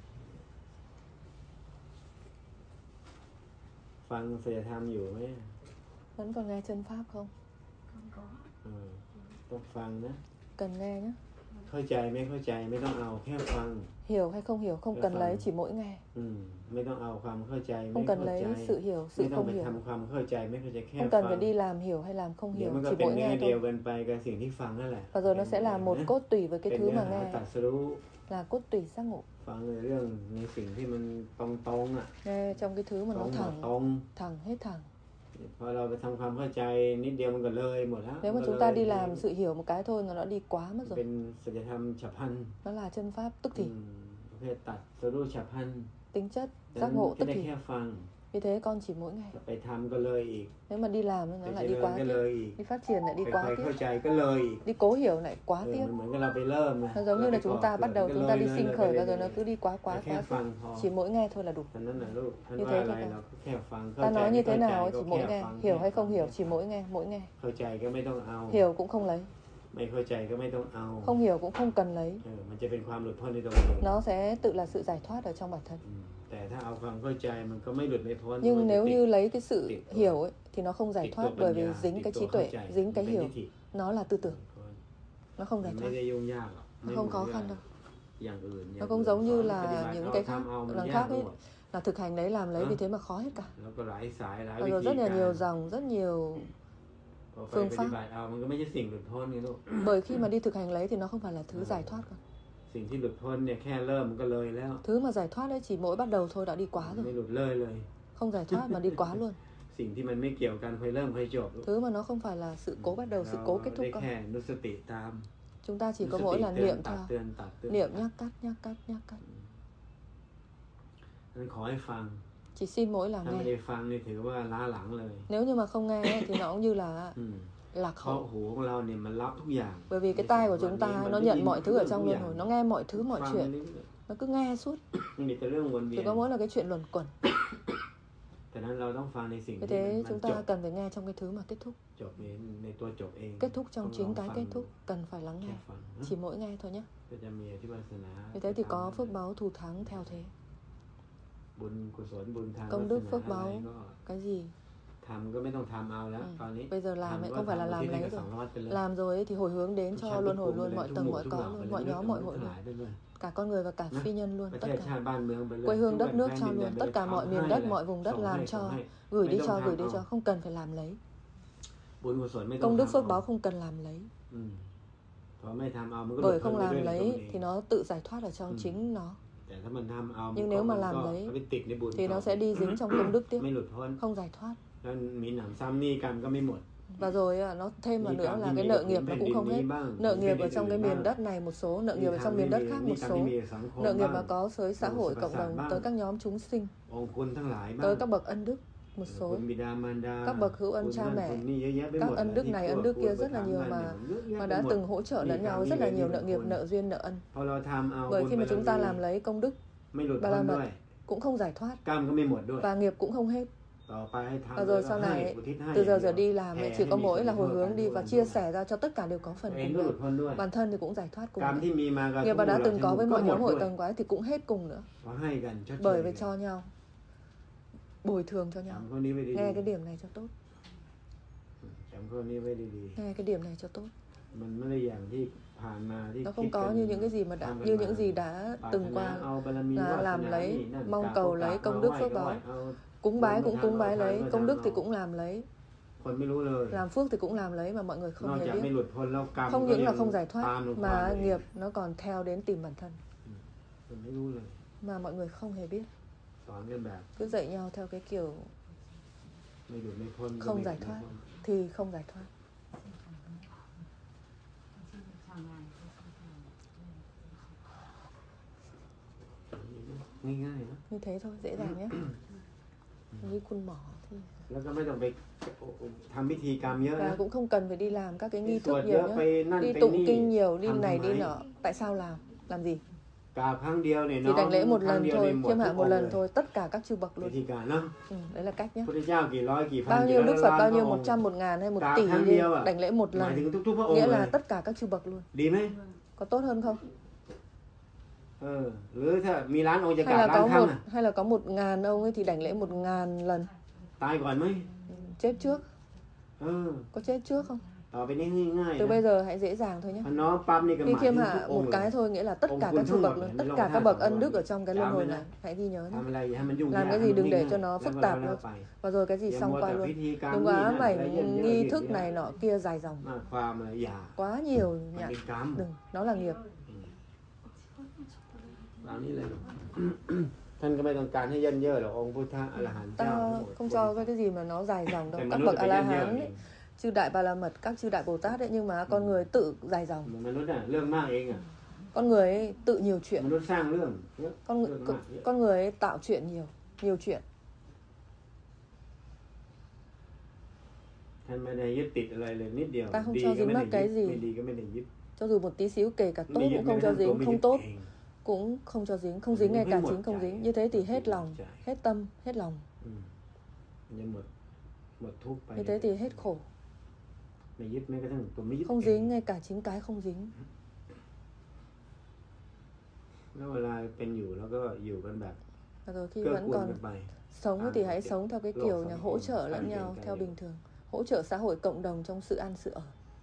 B: ฟังศีลธรรมอยู่ไหม
A: Vẫn còn nghe chân pháp không?
B: เออต้องฟังนะ
A: Cần nghe nhé.
B: เข้าใจไม่เข้าใจไม่ต้องเอาแค่ฟัง
A: Hiểu hay không hiểu, không
B: Cái
A: cần
B: phần.
A: lấy, chỉ mỗi nghe.
B: อืมไม่ต้องเอาความเข้าใจไม่
A: Không
B: เข้า
A: cần
B: ใจ
A: lấy sự hiểu,
B: ไม่
A: sự
B: ต้อง
A: không
B: ไป
A: hiểu.
B: ทำความเข้าใจไม่เข้าใจแค่
A: Không
B: ฟั
A: cần
B: ง
A: phải đi làm hiểu hay làm không
B: เดี๋ยว
A: hiểu,
B: มันก็
A: chỉ
B: เป็น
A: mỗi
B: เนื้อ
A: nghe
B: เดียว
A: thôi.
B: กันไปกับสิ่งที่ฟังนั่นแหละ
A: Và rồi nó sẽ là một cốt tủy với
B: เป็
A: cái
B: น
A: thứ
B: เนื้อ
A: mà
B: หา
A: nghe,
B: ตรัสรู้
A: là cốt tủy giác ngộ.
B: ฟังในเรื่องในสิ่งที่มันตรงๆอ่ะ
A: Nghe trong cái thứ mà
B: ตร
A: nó
B: งหมด
A: thẳng,
B: ตรง
A: thẳng, hết thẳng.
B: พอเราไปทำความเข้าใจนิดเดียวมันก็เลยหมดแล้ว
A: Nếu mà chúng ta đi làm sự hiểu một cái thôi, nó đã đi quá mất
B: เป็น
A: rồi.
B: สัจธรรมฉับพลัน
A: Nó là chân pháp tức
B: อื
A: thì,
B: มประเภทตัดสรู้ฉับพลัน
A: tính chất,
B: ดังนั้
A: giác
B: น
A: ngộ
B: ก็
A: tức
B: ได้
A: thì.
B: แค่ฟัง
A: Vì thế con chỉ mỗi ngày.
B: ไปทำก็เลยอีก
A: Nếu mà đi làm
B: ไป
A: nó
B: เจ
A: lại
B: ริ
A: đi
B: ญ
A: quá
B: ก็เล
A: tiếp.
B: ยอีก
A: Đi phát triển lại đi
B: ไป
A: quá
B: ค่อย
A: tiếp.
B: เข้าใจก็เลยอีก
A: Đi cố hiểu lại
B: เอ
A: quá
B: อ
A: tiếp.
B: มันเหมือนกับเราไปเริ่มนะ
A: Nó giống như là chúng ta bắt đầu, chúng ta đi sinh khởi và rồi nó cứ đi quá
B: แต่
A: quá
B: แค่
A: quá
B: ฟัง
A: tiếp.
B: พอ
A: Chỉ mỗi nghe thôi là đủ.
B: ฉะนั้นนะลูกท่าน
A: như
B: ว่า
A: thế
B: อะไร
A: thôi
B: เรา
A: cả.
B: ก็แค่ฟังเข้า
A: Ta
B: ใจ
A: nói
B: ไม่
A: như
B: เข้า
A: thế
B: ใจ
A: nào
B: ก็
A: chỉ
B: แค่
A: mỗi nghe,
B: ฟัง
A: hiểu hay
B: แค่
A: không
B: ฟัง
A: hiểu chỉ mỗi nghe, mỗi nghe.
B: เข้าใจก็ไม่ต้องเอา
A: Hiểu cũng không lấy,
B: ไม่เข้าใจก็ไม่ต้องเอา
A: không hiểu cũng không cần lấy.
B: เออมันจะเป็นความหลุดพ้นในตัวเอง
A: Nó sẽ tự là sự giải thoát ở trong bản thân.
B: อืมแต่ถ้าเอาความเข้าใจมันก็ไม่หลุดไม่พ้น
A: Nhưng
B: มันจะ
A: nếu
B: ติด
A: như lấy cái sự
B: tiệt tội.
A: hiểu ấy, thì nó không
B: ติ
A: giải
B: ดตัว
A: thoát
B: ปัญ
A: bởi
B: ญา
A: vì dính
B: ติด
A: cái
B: ตัว
A: trí
B: เข้า
A: tuệ,
B: ใจ
A: dính
B: มัน
A: cái
B: เป็น
A: hiểu.
B: ทิฏฐิ
A: Nó là tư tưởng,
B: พ้น
A: nó không
B: มั
A: giải
B: นไม่
A: thoát.
B: ได้ยุ่งยากหรอก
A: Nó không khó khăn đâu.
B: อย่างอื่นอย่า
A: Nó
B: ง
A: không
B: อื่น
A: giống như
B: ปฏิ
A: là
B: บัติ
A: những
B: เอา
A: cái khác,
B: ทำเอามัน
A: đằng
B: ยาก
A: khác
B: ไป
A: ấy,
B: หมด
A: là thực hành đấy, làm lấy,
B: Hả?
A: vì thế mà khó hết cả.
B: แล้วก็หลายสายหลาย
A: Và
B: วิ
A: rồi
B: ธี
A: rất là
B: การ
A: nhiều dòng, rất nhiều
B: พอไป
A: phương
B: ป
A: pháp.
B: ฏิบัติเอามันก็ไม่ใช่สิ่งหลุดพ้นนี่ลูก
A: Bởi khi mà đi thực hành lấy thì nó không phải là thứ
B: Ừ.
A: giải thoát cả.
B: สิ่งที่หลุดพ้นเนี่ยแค่เริ่มมันก็เลยแล้ว
A: Thứ mà giải thoát đấy chỉ mỗi bắt đầu thôi đã đi quá
B: ไม่
A: rồi.
B: หลุดเลยเลย
A: Không giải thoát mà đi quá luôn.
B: สิ่งที่มันไม่เกี่ยวกันค่อยเริ่มค่อยจบลูก
A: Thứ mà nó không phải là sự cố bắt đầu, sự cố kết
B: เรา
A: thúc
B: ได้
A: cơ.
B: แค่นุสติตาม
A: Chúng ta chỉ
B: นุ
A: có
B: ส
A: mỗi
B: ติ
A: là
B: เตือน
A: niệm
B: ตัด
A: theo.
B: เตือนตัดเตือน
A: Niệm nhắc cắt, nhắc cắt, nhắc cắt.
B: นั้นขอให้ฟัง
A: Chỉ xin mỗi là
B: ถ้าไม่
A: nghe.
B: ได้ฟังนี่ถือว่าล้าหลังเลย
A: Nếu như mà không nghe ấy, thì nó cũng như là
B: อืม
A: lạc
B: เพราะ
A: hậu.
B: หูของเราเนี่ยมันรับทุกอย่าง
A: Bởi vì cái tai của chúng ta nó nhận mọi thứ ở trong luân hồi, nó nghe mọi thứ, mọi
B: ฟัง
A: chuyện.
B: เรื่อย
A: Nó cứ nghe suốt.
B: ๆมันมีแต่เรื่องวนเวีย
A: Chỉ
B: น
A: có mỗi là cái chuyện luẩn quẩn.
B: แต่นั้นเราต้องฟังในสิ่ง
A: Vì
B: ที่มัน
A: thế
B: มัน
A: chúng
B: จบ
A: ta cần phải nghe trong cái thứ mà kết thúc.
B: จบในในตัวจบเอง
A: Kết thúc trong
B: ต้องล
A: chính
B: อง
A: cái
B: ฟัง
A: kết thúc. Cần phải lắng
B: แค่
A: nghe.
B: ฟังนะ
A: Chỉ mỗi nghe thôi nhé.
B: ก็จะมีอธิวาสนา
A: Vì thế thì có phước báu thù thắng theo thế.
B: บุญกุศลบุญทาง
A: Công
B: วา
A: đức
B: สนา
A: phước
B: อะไร
A: báu,
B: ก็
A: cái gì
B: ทำก็ไม่ต้องทำเอาแล้ว
A: Ừ.
B: ตอนนี้
A: Bây giờ làm ấy
B: ทำก็
A: không phải là
B: ทำ
A: làm
B: ที่นี่
A: lấy
B: กับ
A: rồi.
B: สังฆวัตไปเลย
A: Làm rồi ấy thì hồi hướng đến
B: ทุก
A: cho
B: ชั้น
A: luân
B: ทุก
A: hồi
B: กลุ่ม
A: luôn,
B: ไปเลย
A: mọi
B: ทุก
A: tầng
B: หมู่
A: mọi
B: ทุกเห
A: cõi
B: ล่าไป
A: luôn,
B: เลย
A: mọi
B: นึก
A: nhóm
B: ถึง
A: mọi
B: ทุก
A: hội
B: ทั้ง
A: luôn.
B: หลายไปเลย
A: Cả con người và cả
B: นะ
A: phi nhân luôn,
B: ประ
A: tất
B: เทศ
A: cả.
B: ชาติบ้านเมืองไปเลย
A: Quê hương đất
B: ทุก
A: nước
B: แผ่น
A: cho
B: ดิน
A: luôn,
B: ไป
A: tất
B: เลย
A: cả mọi
B: ทำ
A: miền
B: ให้
A: đất,
B: เลย
A: mọi vùng đất
B: ส่ง
A: làm
B: ให้ส่ง
A: cho,
B: ให้
A: gửi
B: ไม่
A: đi
B: ต้อง
A: cho,
B: ทำ
A: gửi đi
B: เอา
A: cho, không cần phải làm lấy.
B: บุญกุศลไม่ต้อง
A: Công đức
B: ทำ
A: phước
B: เอา
A: báo không cần làm lấy.
B: อืมพอไม่ทำเอามันก็หลุด
A: Bởi
B: พ้น
A: không
B: ไปด้วย
A: làm
B: ในตัว
A: lấy
B: เอง
A: thì nó tự giải thoát ở trong
B: Ừ.
A: chính nó.
B: แต่ถ้ามันทำเอา
A: Nhưng
B: มัน
A: nếu
B: ก็
A: mà
B: มัน
A: làm
B: ก็
A: lấy
B: ไปติดในบุญ
A: thì
B: ต่อ
A: nó sẽ đi dính trong công đức tiếp,
B: ไม่หลุดพ้น
A: không giải thoát.
B: แล้วมีหนำซ้ำนี่กรรมก็ไม่หมด
A: Và rồi nó thêm vào nữa là cái nợ nghiệp nó cũng không hết. Nợ nghiệp ở trong cái miền đất này một số, nợ nghiệp ở trong miền đất khác một số, nợ nghiệp mà có tới xã hội cộng đồng, tới các nhóm chúng sinh, tới các bậc ân đức một số, các bậc hữu ân cha mẹ. Các ân đức này, ân đức kia rất là nhiều mà mà đã từng hỗ trợ lẫn nhau, rất là nhiều nợ nghiệp, nợ duyên, nợ ân. Bởi khi mà chúng ta làm lấy công đức Ba La Mật cũng không giải thoát và nghiệp cũng không hết. Và rồi sau này từ giờ giờ đi làm chỉ có mỗi là hồi hướng đi và chia sẻ ra cho tất cả đều có phần cùng nhau. Bản thân thì cũng giải thoát cùng nữa. Nghiệp mà đã từng có với mọi nhóm hội tầng quái thì cũng hết cùng nữa. Bởi vì cho nhau, bồi thường cho nhau. Nghe cái điểm này cho tốt. Nghe cái điểm này cho tốt. Nó không có như những cái gì mà đã như những gì đã từng qua là làm lấy, mong cầu lấy công đức phước báo. Cúng bái cũng cúng bái lấy, công đức thì cũng làm lấy, làm phước thì cũng làm lấy mà mọi người không hề biết. Không những là không giải thoát mà nghiệp nó còn theo đến tìm bản thân mà mọi người không hề biết. Cứ dạy nhau theo cái kiểu không giải thoát thì không giải thoát. Như thế thôi, dễ dàng nhé. Nhưคุณหมอthì
B: แล้วก็ไม่ต้องไปทำพิธีกรรมเยอะนะ
A: cũng không cần phải đi làm các cái nghi thức nhiều nhé. Đi tụng kinh nhiều, đi này đi nọ. Tại sao làm? Làm gì? Chỉ đảnh lễ một lần thôi, chiêm hạ một lần thôi, tất cả các chư bậc luôn. Ừ, đấy là cách nhé. Bao nhiêu Đức Phật, bao nhiêu một trăm, một ngàn hay một tỷ đi, đảnh lễ một lần, nghĩa là tất cả các chư bậc luôn. Có tốt hơn không?
B: Ừ, hay
A: là có một hay là có một ngàn ông ấy thì đảnh lễ một ngàn lần.
B: Tai còn mấy?
A: Chết trước.
B: Ừ.
A: Có chết trước không?
B: Từ
A: Từ bây giờ hãy dễ dàng thôi nhé. Khi khiêm hạ một cái thôi nghĩa là tất cả các chư bậc luôn, tất cả các bậc ân đức ở trong cái luân hồi này, hãy ghi nhớ nhé. Làm cái gì đừng để cho nó phức tạp nữa. Và rồi cái gì xong qua luôn. Đừng có ám ảnh nghi thức này nọ kia dài dòng. Quá nhiều nhạc. Đừng, nó là nghiệp.
B: ท่านก็ไม่ต้องการให้เยินเย่อหรอกองค์พุทธะอรหันต์เจ้า
A: không cho cái gì mà nó dài dòng đâu. Các bậc a la hán ấy, chư đại ba la mật, các chư đại bồ tát ấy, nhưng mà con người tự dài dòng. Con người ấy tự nhiều chuyện. Con con người ấy tạo chuyện nhiều, nhiều chuyện. Ta không cho dính mắc cái gì. Cho dù một tí xíu kể cả tốt cũng không cho dính, không tốt cũng không cho dính, không dính ngay cả chính không dính. Như thế thì hết lòng, hết tâm, hết lòng. Như thế thì hết khổ. Không dính ngay cả chính cái không dính. Và rồi khi vẫn còn sống thì hãy sống theo cái kiểu nhà hỗ trợ lẫn nhau theo bình thường. Hỗ trợ xã hội cộng đồng trong sự ăn sự ở.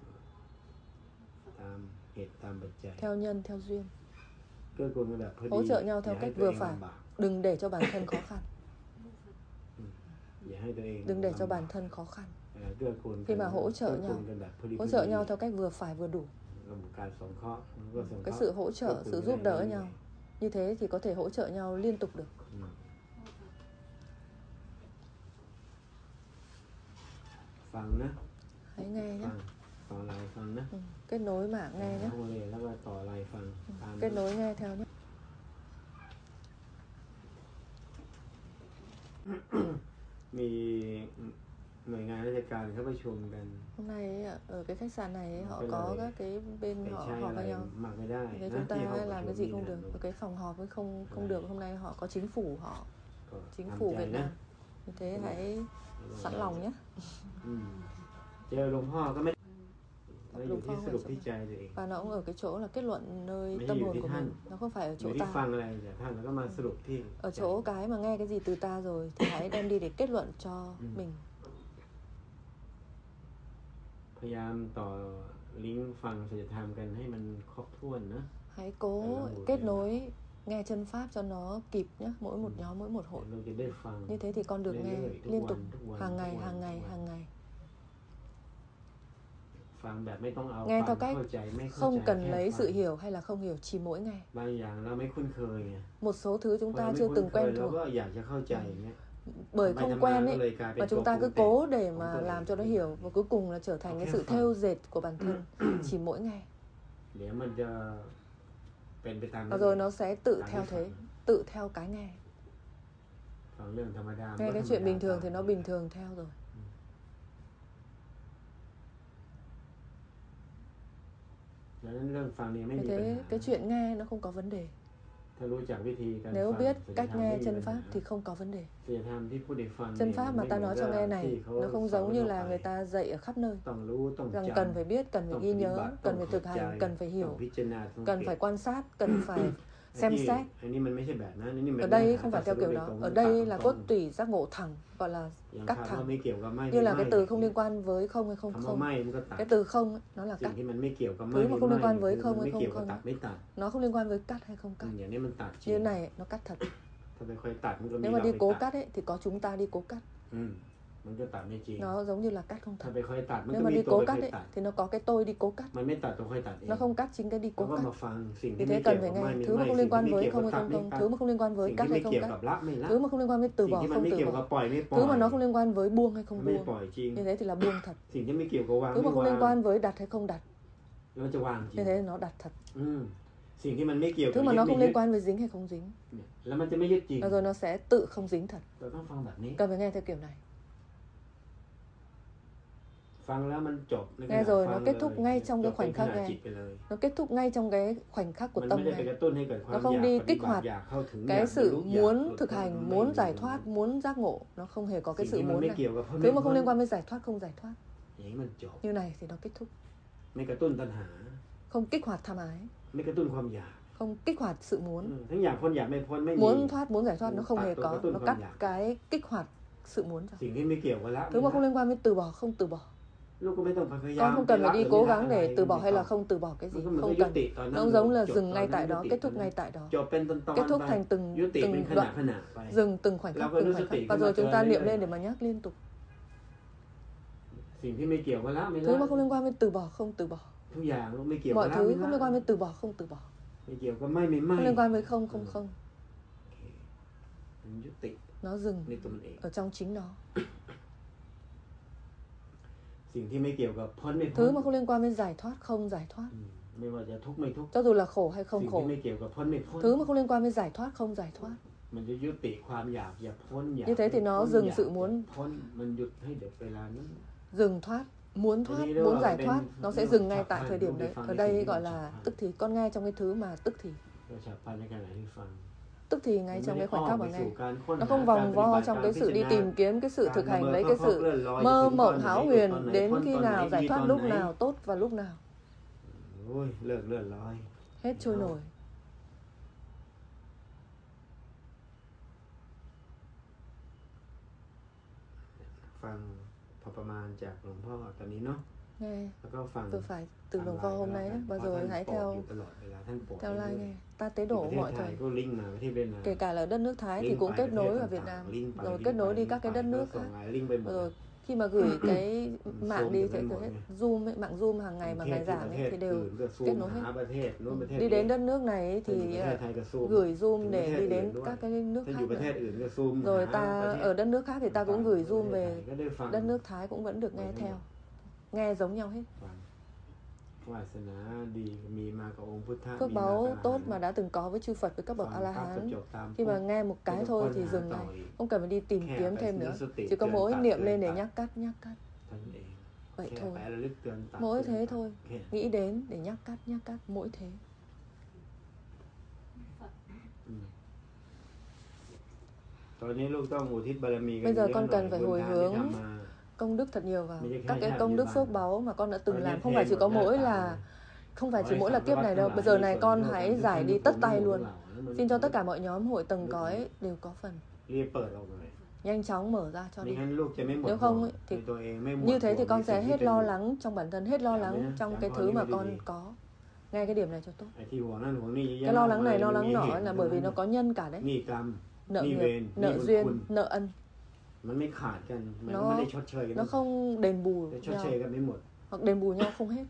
A: Theo nhân, theo duyên. Hỗ trợ nhau theo cách vừa phải. Đừng để cho bản thân khó khăn. Đừng để cho bản thân khó khăn. Khi mà hỗ trợ nhau, hỗ trợ nhau theo cách vừa phải vừa đủ. Cái sự hỗ trợ, sự giúp đỡ nhau, như thế thì có thể hỗ trợ nhau liên tục được. Hãy nghe nhé. Ừ, kết nối mạng nghe nhé. Ừ, kết nối nghe theo nhé. Hôm nay ở cái khách sạn này họ có các cái bên họ họp với nhau. Thế chúng ta làm cái gì không được. Ở cái phòng họp với không không được. Hôm nay họ có chính phủ họ, chính phủ Việt Nam. Như thế hãy sẵn lòng nhé. Và nó cũng ở cái chỗ là kết luận nơi tâm hồn của mình. Nó không phải ở chỗ ta. Ở chỗ cái mà nghe cái gì từ ta rồi thì hãy đem đi để kết luận cho mình. Hãy cố kết nối nghe chân pháp cho nó kịp nhé. Mỗi một nhóm, mỗi một hội. Như thế thì con được nghe liên tục, hàng ngày, hàng ngày, hàng ngày. Nghe theo cách không cần lấy sự hiểu hay là không hiểu, chỉ mỗi nghe. Một số thứ chúng ta chưa từng quen thuộc. bởi không quen ấy, mà chúng ta cứ cố để mà làm cho nó hiểu, và cuối cùng là trở thành cái sự thêu dệt của bản thân chỉ mỗi ngày. Và rồi nó sẽ tự theo thế, tự theo cái nghe. Nghe cái chuyện bình thường thì nó bình thường theo rồi. Thế cái chuyện nghe nó không có vấn đề. Nếu biết cách nghe chân pháp thì không có vấn đề. Chân pháp mà ta nói cho nghe này, nó không giống như là người ta dạy ở khắp nơi, rằng cần phải biết, cần phải ghi nhớ, cần phải thực hành, cần phải hiểu, cần phải quan sát, cần phải xem xét. Ở đây không phải theo kiểu đó. Ở đây là cốt tủy giác ngộ thẳng, gọi là cắt thẳng. Như là cái từ không liên quan với không hay không không. Cái từ không ấy, nó là cắt. Thứ mà không liên quan với không hay không không, nó không liên quan với cắt hay không cắt. Như này nó cắt thật. Nếu mà đi cố cắt ấy thì có chúng ta đi cố cắt. Nó giống như là cắt không thật. Nếu mà đi cố cắt ấy thì nó có cái tôi đi cố cắt. Nó không cắt chính cái đi cố cắt. Vì thế cần phải nghe thứ mà không liên quan với không hay không không, thứ mà không liên quan với cắt hay không cắt, thứ mà không liên quan với từ bỏ không từ bỏ, thứ mà nó không liên quan với buông hay không buông. Như thế thì là buông thật. Thứ mà không liên quan với đặt hay không đặt, như thế nó đặt thật. Thứ mà nó không liên quan với dính hay không dính, và rồi nó sẽ tự không dính thật. Cần phải nghe theo kiểu này. Nghe rồi nó kết thúc ngay trong cái khoảnh khắc nghe. Nó kết thúc ngay trong cái khoảnh khắc của tâm nghe. Nó không đi kích hoạt cái sự muốn thực hành, muốn giải thoát, muốn giác ngộ. Nó không hề có cái sự muốn này. Thứ mà không liên quan với giải thoát không giải thoát. Như này thì nó kết thúc. Không kích hoạt tham ái, không kích hoạt sự muốn. Muốn thoát, muốn giải thoát nó không hề có. Nó cắt cái kích hoạt sự muốn rồi. Thứ mà không liên quan với từ bỏ không từ bỏ. Con không cần phải đi cố gắng để từ bỏ hay là không từ bỏ cái gì, không cần. Nó giống là dừng ngay tại đó, kết thúc ngay tại đó, kết thúc thành từng từng đoạn, dừng từng khoảnh khắc, từng khoảnh khắc. Và rồi chúng ta niệm lên để mà nhắc liên tục. Thứ mà không liên quan với từ bỏ không từ bỏ. Mọi thứ không liên quan với từ bỏ không từ bỏ. Không liên quan với không không không. Nó dừng ở trong chính nó. Thứ mà không liên quan với giải thoát không giải thoát. Cho dù là khổ hay không khổ. Thứ mà không liên quan với giải thoát không giải thoát. Như thế thì nó dừng sự muốn, dừng thoát, muốn thoát, muốn giải thoát. Nó sẽ dừng ngay tại thời điểm đấy. Ở đây gọi là tức thì. Con nghe trong cái thứ mà tức thì. Tức thì ngay trong cái khoảnh khắc mà nghe. Nó không vòng vo trong cái sự đi tìm kiếm cái sự thực hành, lấy cái sự mơ mộng hão huyền đến khi nào giải thoát, lúc nào tốt và lúc nào hết trôi nổi. Nghe tôi phải từ Hồng Kông hôm nay đó, và rồi hãy theo theo like nghe. Ta tế đổ mọi thời, kể cả là đất nước Thái thì cũng kết nối ở Việt Nam, rồi kết nối đi các cái đất nước khác. Rồi khi mà gửi cái mạng đi sẽ gửi hết Zoom ấy, mạng Zoom hàng ngày mà ngày giảng ấy, thì đều kết nối hết. Đi đến đất nước này ấy, thì gửi Zoom để đi đến các cái nước khác nữa. Rồi ta ở đất nước khác thì ta cũng gửi Zoom về đất nước Thái cũng vẫn được nghe theo. Nghe giống nhau hết. Phước báu tốt mà đã từng có với chư Phật, với các bậc A-la-hán, khi mà nghe một cái thôi thì dừng lại, không cần phải đi tìm kiếm thêm nữa, chỉ có mỗi niệm lên để nhắc cắt, nhắc cắt. Vậy thôi, mỗi thế thôi, nghĩ đến để nhắc cắt, nhắc cắt, mỗi thế. Bây giờ con cần phải hồi hướng công đức thật nhiều vào các cái công đức phước báu mà con đã từng làm. Không phải chỉ có mỗi là Không phải chỉ mỗi là kiếp này đâu. Bây giờ này con hãy giải đi tất tay luôn. Xin cho tất cả mọi nhóm hội tầng cõi đều có phần. Nhanh chóng mở ra cho đi. Nếu không ấy, thì như thế thì con sẽ hết lo lắng trong bản thân, hết lo lắng trong cái thứ mà con có. Nghe cái điểm này cho tốt. Cái lo lắng này, lo lắng nọ là bởi vì nó có nhân cả đấy. Nợ nghiệp, nợ duyên, nợ ân. Nó, nó không đền bù nhau, hoặc đền bù nhau không hết.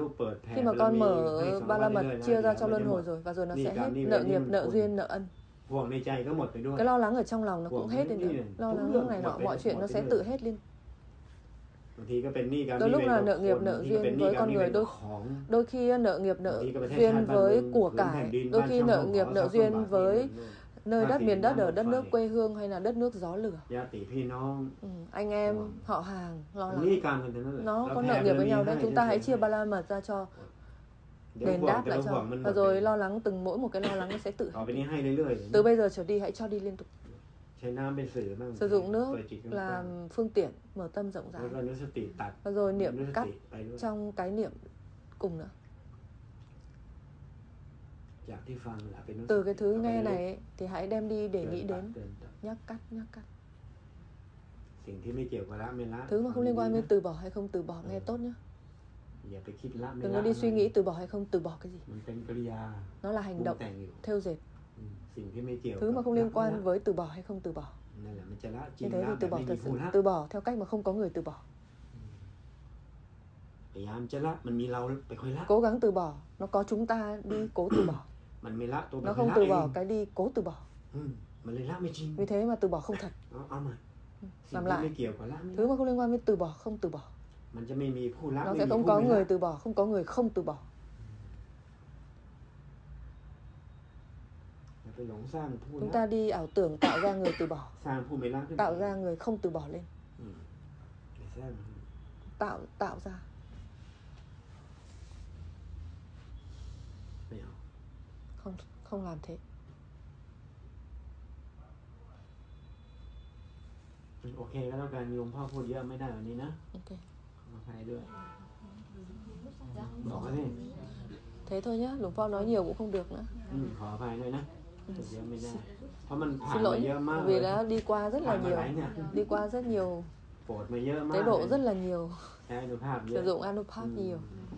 A: Khi mà con mở ba la mật chia ra cho luân hồi rồi, và rồi nó sẽ hết nợ nghiệp, nợ duyên, nợ ân.
B: ห่วงในใจก็หมดไปด้วย
A: Cái lo lắng ở trong lòng nó cũng hết đi nữa. Lo lắng lúc này nọ mọi chuyện nó sẽ tự hết liên.
B: บางทีก็เป็นหนี้กรรม
A: Đôi lúc là nợ nghiệp nợ duyên với con người, đôi đôi khi nợ nghiệp nợ duyên với của cải, đôi khi nợ nghiệp nợ duyên với nơi đất miền đất ở đất nước quê hương hay là đất nước gió lửa. Ừ, anh em họ hàng lo lắng, nó có nợ nghiệp với nhau đấy. Chúng ta hãy chia ba la mật ra cho đền đáp lại cho, và rồi lo lắng từng mỗi một cái lo lắng nó sẽ tự. Từ bây giờ trở đi hãy cho đi liên tục. Sử dụng nước làm phương tiện, mở tâm rộng rãi, và rồi niệm cắt trong cái niệm cùng nữa. Từ cái thứ nghe này ấy, thì hãy đem đi để nghĩ đến, nhắc cắt, nhắc cắt. Thứ mà không liên quan đến từ bỏ hay không từ bỏ, nghe tốt nhé. Đừng có đi suy nghĩ từ bỏ hay không từ bỏ cái gì. Nó là hành động thêu dệt. Thứ mà không liên quan với từ bỏ hay không từ bỏ. Như thế thì từ bỏ thật sự. Từ bỏ theo cách mà không có người từ bỏ. Cố gắng từ bỏ, nó có chúng ta đi cố từ bỏ. Nó không từ bỏ cái đi cố từ bỏ. Vì thế mà từ bỏ không thật. Làm lại. Thứ mà không liên quan với từ bỏ không từ bỏ. Nó sẽ không có người từ bỏ, không có người không từ bỏ. Chúng ta đi ảo tưởng tạo ra người từ bỏ, tạo ra người không từ bỏ lên. Tạo tạo ra. Không không làm thế.
B: โอเคก็แล้วกันโยมพ่อพูดเยอะไม่ได้วันนี้นะ
A: โอเค
B: ขออภัยด้วยบอกเขาสิ
A: Thế thôi nhá, Luồngพ่อnói nhiều cũng không được nữa.
B: อืมขออภัยด้วยนะพูดเยอะไม่ได้เพราะมันผ่าน
A: Xin
B: มา
A: lỗi
B: เยอะมาก
A: vì đã đi qua rất là nhiều, đi qua rất nhiều
B: โปรดมาเยอะมาก
A: tế độ rất là nhiều,
B: ใช้อนุภาพเย
A: sử
B: อะ
A: dụng Anupap nhiều.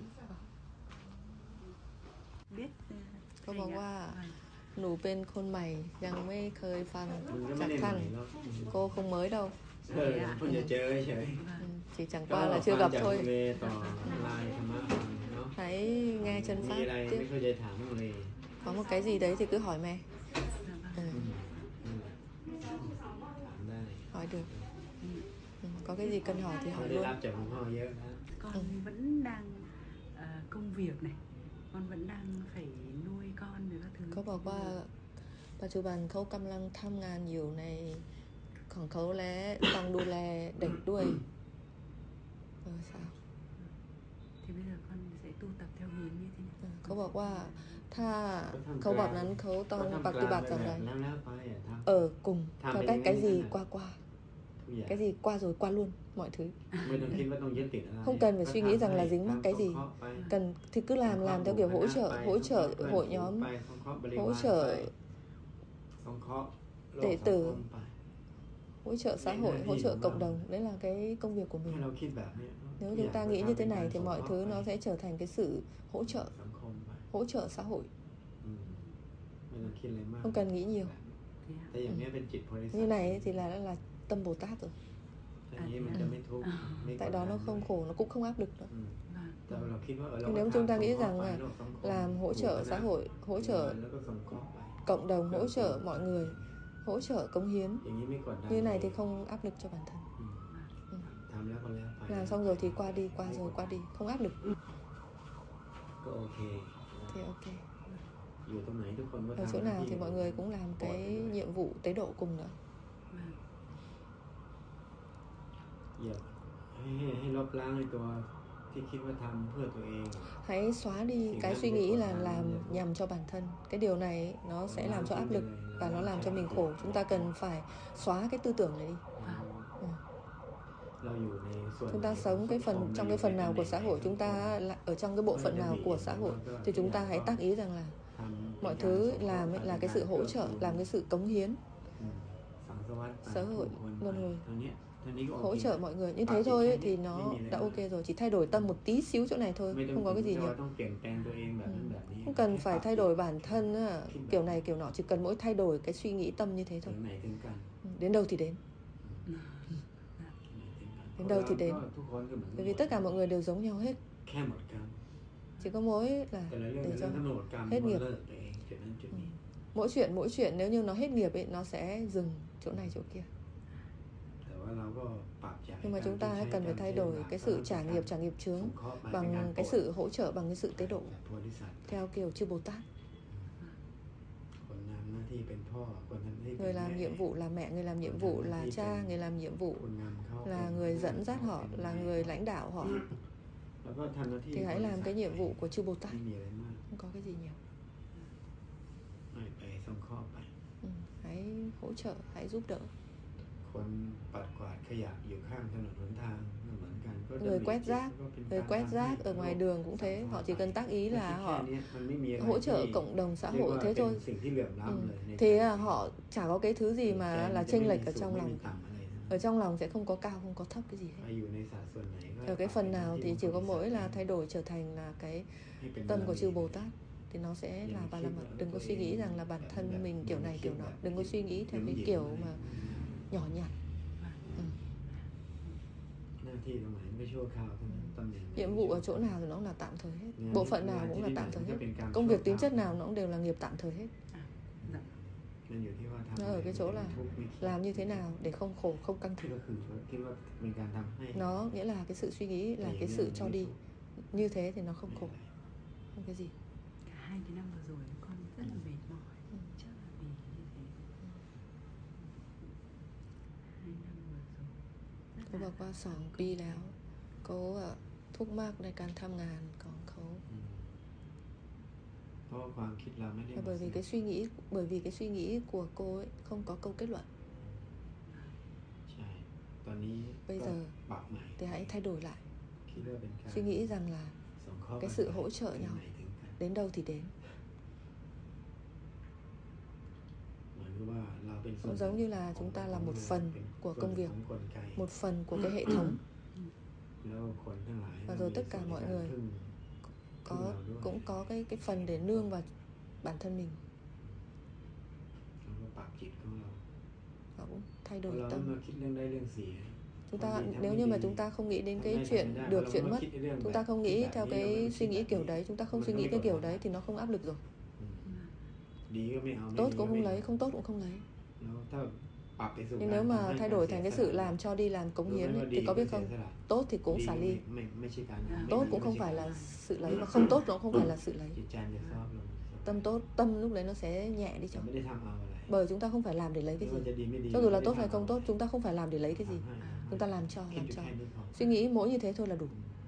F: biết
A: ก็บอกว่าหนูเป็นคนใหม่ยังไม่เคยฟัง
B: มันก็ไม่
A: จาก
B: ได้ให
A: ท่า
B: ม่
A: น
B: หรอก
A: cô không mới đâu.
B: เออเพิ่งจะเจอเฉย
A: Ừ, chỉ chẳng
B: ก็
A: qua là
B: ฟั
A: chưa
B: ง
A: gặp
B: จาก
A: thôi.
B: เวต่อไลน์ธรรมะเนาะ
A: Hãy nghe chân
B: มี
A: pháp
B: อะไร
A: tiếp.
B: ไม่เข้าใจถามบ้างเลย
A: Có một cái gì đấy thì cứ hỏi mẹ. Ừ,
B: อืมอืมถามได้
A: hỏi được. Ừ, có cái gì cần hỏi thì
B: เขา
A: hỏi
B: ได้
A: luôn.
B: รับจากหลวงพ่อเยอะนะ
F: con
A: Ừ.
F: vẫn đang ờ, công việc này, con vẫn đang phải nuôi con rồi các thứ.
A: เขาบอกว่าปัจจุบันเขากำลังทำงานอยู่ในของเขาและต้องดูแลเด็กด้วยเออsao
F: Thì bây giờ con sẽ tu tập theo hướng như thế nào?
A: เออเขาบอกว่าถ้าเขาแบบนั้นเขาต้องปฏิบัติอย่างไร
B: แล้วแล้วไปอ่ะทำ
A: ở cùng theo cách cái gì qua qua
B: ทุกอย่าง
A: cái gì qua rồi qua luôn mọi thứ
B: ไม่ต้องคิดว่าต้องยึดติดอะไร
A: không cần phải suy nghĩ rằng là dính mắc cái gì
B: ทำเคราะห์ไป
A: cần thì cứ làm làm theo kiểu hỗ trợ hỗ trợ hội nhóm
B: ไปสงเคราะห์บริวาร
A: hỗ trợ
B: สงเคราะห์โลก
A: đệ
B: สัง
A: tử
B: คมไป
A: hỗ trợ xã hội hỗ trợ cộng đồng, đấy là cái công việc của
B: ให้
A: mình.
B: เราคิดแบบนี้
A: Nếu chúng ta nghĩ như thế này thì mọi thứ nó sẽ trở thành cái sự hỗ trợ
B: สังคมไป
A: hỗ trợ xã hội,
B: อืมไม่ต้องคิดอะไรมาก
A: không cần nghĩ nhiều.
F: Thế ạ?
B: แต่อย่างนี้เป็นจิตโพธิสัตว์
A: Như này thì là là tâm Bồ Tát rồi.
B: อย่างนี้มันจะไม่ทุกข์ไม่กด
A: Tại
B: ดัน
A: đó nó không khổ, nó cũng không áp lực nữa.
B: อืม
F: Vâng.
B: แต่เราคิดว่าเออเรา
A: Nhưng nếu
B: ก็
A: chúng ta
B: ทำ
A: nghĩ
B: สงเคราะห์
A: rằng
B: ไป
A: là
B: โลกสังคม
A: làm hỗ trợ xã hội, hỗ trợ
B: แล้วก็สงเคราะห์ไป
A: cộng đồng, hỗ trợ mọi người, hỗ trợ cống hiến,
B: อย่างนี้ไม่กดดัน
A: như này thì không áp lực cho bản thân.
B: อืมทำแล้วก็แล้วไป
A: Làm xong rồi thì qua đi, qua rồi qua đi, không áp lực
B: ก็โอเค
A: thì ok.
B: อยู่ตรงไหนทุกคนก็
A: Ở
B: ทำ
A: chỗ
B: หน้า
A: nào
B: ที่
A: thì mọi người cũng làm cái nhiệm vụ tế độ cùng nữa.
F: Vâng.
B: อย่าให้ให้ให้ลบล้างในตัวที่คิดว่าทำเพื่อตัวเอง
A: Hãy xóa đi cái suy nghĩ là làm nhằm cho bản thân. Cái điều này nó sẽ làm cho áp lực và nó làm cho mình khổ. Chúng ta cần phải xóa cái tư tưởng này đi. Ừ.
B: เราอยู่ในส่วน
A: Chúng ta sống cái phần trong cái phần nào của xã hội, chúng ta là ở trong cái bộ phận nào của xã hội thì chúng ta hãy tác ý rằng là
B: ทำ
A: mọi thứ làm ấy là cái sự hỗ trợ, làm cái sự cống hiến,
B: อืมสังสวัสดิ์
A: xã hội
B: บุคคล
A: luân hồi,
B: เท่านี้เท่านี้ก็โอ
A: hỗ
B: เค
A: trợ mọi người. Như thế thôi ấy, thì nó đã ok rồi. Chỉ thay đổi tâm một tí xíu chỗ này thôi,
B: ไม่ต้อง
A: không có cái gì
B: ถึง
A: nhiều.
B: ว่าต้องเปลี่ยนแปลงตัวเองแบบนั้นแบบนี้
A: Không cần phải thay đổi bản thân á, kiểu này kiểu nọ, chỉ cần mỗi thay đổi cái suy nghĩ tâm như thế
B: ถึ
A: thôi.
B: งไหนถึงกัน
A: Ừ, đến đâu thì đến.
B: ถึงกัน
A: Đến đâu thì đến.
B: ทุกคนก็เหมือนกัน
A: Bởi vì tất cả mọi người đều giống nhau hết.
B: แค่หมดกรรม
A: Chỉ có mỗi là
B: แต่ละเรื่อง
A: để
B: เป็นเรื่อง
A: cho
B: ทั้งหมดกรรม
A: hết
B: ก็
A: nghiệp.
B: เลิกตัวเองจุดนั้นจุดนี้
A: mỗi chuyện mỗi chuyện nếu như nó hết nghiệp ấy, nó sẽ dừng chỗ này chỗ kia. Nhưng mà chúng ta cần phải thay đổi cái sự trả nghiệp, trả nghiệp chướng bằng cái sự hỗ trợ, bằng cái sự tế độ theo kiểu chư Bồ Tát. Người làm nhiệm vụ là mẹ, người làm nhiệm vụ là cha, người làm nhiệm vụ là người dẫn dắt họ, là người lãnh đạo họ. Thì hãy làm cái nhiệm vụ của chư Bồ Tát. Không có cái gì nhiều. Ừ, hãy hỗ trợ, hãy giúp đỡ. Người quét rác, người quét rác ở ngoài đường cũng thế. Họ chỉ cần tác ý là họ hỗ trợ cộng đồng xã hội thế thôi. Ừ. Thì họ chả có cái thứ gì mà là chênh lệch ở trong lòng. Ở trong lòng sẽ không có cao, không có thấp cái gì hết. Ở cái phần nào thì chỉ có mỗi là thay đổi trở thành là cái tâm của chư Bồ Tát, thì nó sẽ là Ba La Mật. Đừng có suy nghĩ rằng là bản thân mình kiểu này kiểu nọ. Đừng có suy nghĩ theo cái kiểu mà nhỏ nhặt. Ừ. Nhiệm vụ ở chỗ nào thì nó là tạm thời hết. Bộ phận nào cũng là tạm thời hết. Công việc tính chất nào nó cũng đều là nghiệp tạm thời hết. Nó ở cái chỗ là làm như thế nào để không khổ, không căng thẳng. Nó nghĩa là cái sự suy nghĩ là cái sự cho đi. Như thế thì nó không khổ, không cái gì.
F: Cả hai cái năm vừa rồi con rất là mệt mỏi. Ừ. Chắc là vì như thế. Ừ. Hai năm vừa rồi.
A: Côบอกว่าสองปีแล้วเขาทุกข์มากในการทำงานของเขา bởi vì cái suy nghĩ bởi vì cái suy nghĩ của cô ấy không có câu kết luận. Bây giờ thì hãy thay đổi lại, suy nghĩ rằng là cái sự hỗ trợ nhau đến đâu thì đến. Cũng giống như là chúng ta là một phần của công việc, một phần của cái hệ thống. Và rồi tất cả mọi người có cũng có cái cái phần để nương vào bản thân mình. Họ cũng thay đổi tâm. Chúng ta nếu như mà chúng ta không nghĩ đến cái chuyện được chuyện mất, chúng ta không nghĩ theo cái suy nghĩ kiểu đấy, chúng ta không suy nghĩ cái kiểu đấy thì nó không áp lực rồi. Tốt cũng không lấy, không tốt cũng không lấy. Nhưng nếu mà thay đổi thành cái sự làm cho đi, làm cống hiến ấy, thì có biết không, tốt thì cũng xả ly. Tốt cũng không phải là sự lấy, và không tốt cũng không phải là sự lấy. Tâm tốt, tâm lúc đấy nó sẽ nhẹ đi chồng. Bởi chúng ta không phải làm để lấy cái gì. Cho dù là tốt hay không tốt, chúng ta không phải làm để lấy cái gì. Chúng ta làm cho, làm cho. Suy nghĩ mỗi như thế thôi là đủ.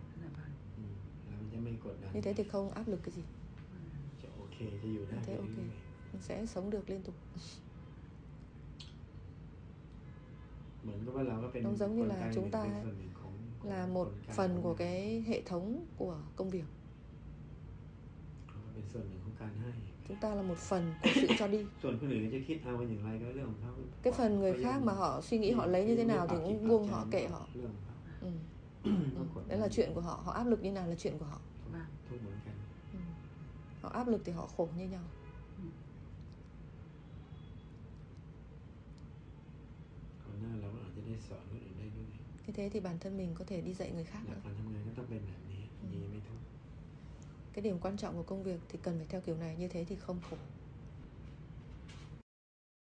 A: Như thế thì không áp lực cái gì. Như thế ok, mình sẽ sống được liên tục. Nó giống như là chúng ta là một phần của cái hệ thống của công việc. Chúng ta là một phần của sự cho đi. Cái phần người khác mà họ suy nghĩ họ lấy như thế nào thì cũng buông họ, kệ họ. Ừ. Ừ. Đấy là chuyện của họ. Họ áp lực như nào là chuyện của họ. Ừ. Họ áp lực thì họ khổ như nhau. Như thế thì bản thân mình có thể đi dạy người khác nữa. Ừ. Cái điểm quan trọng của công việc thì cần phải theo kiểu này, như thế thì không khổ.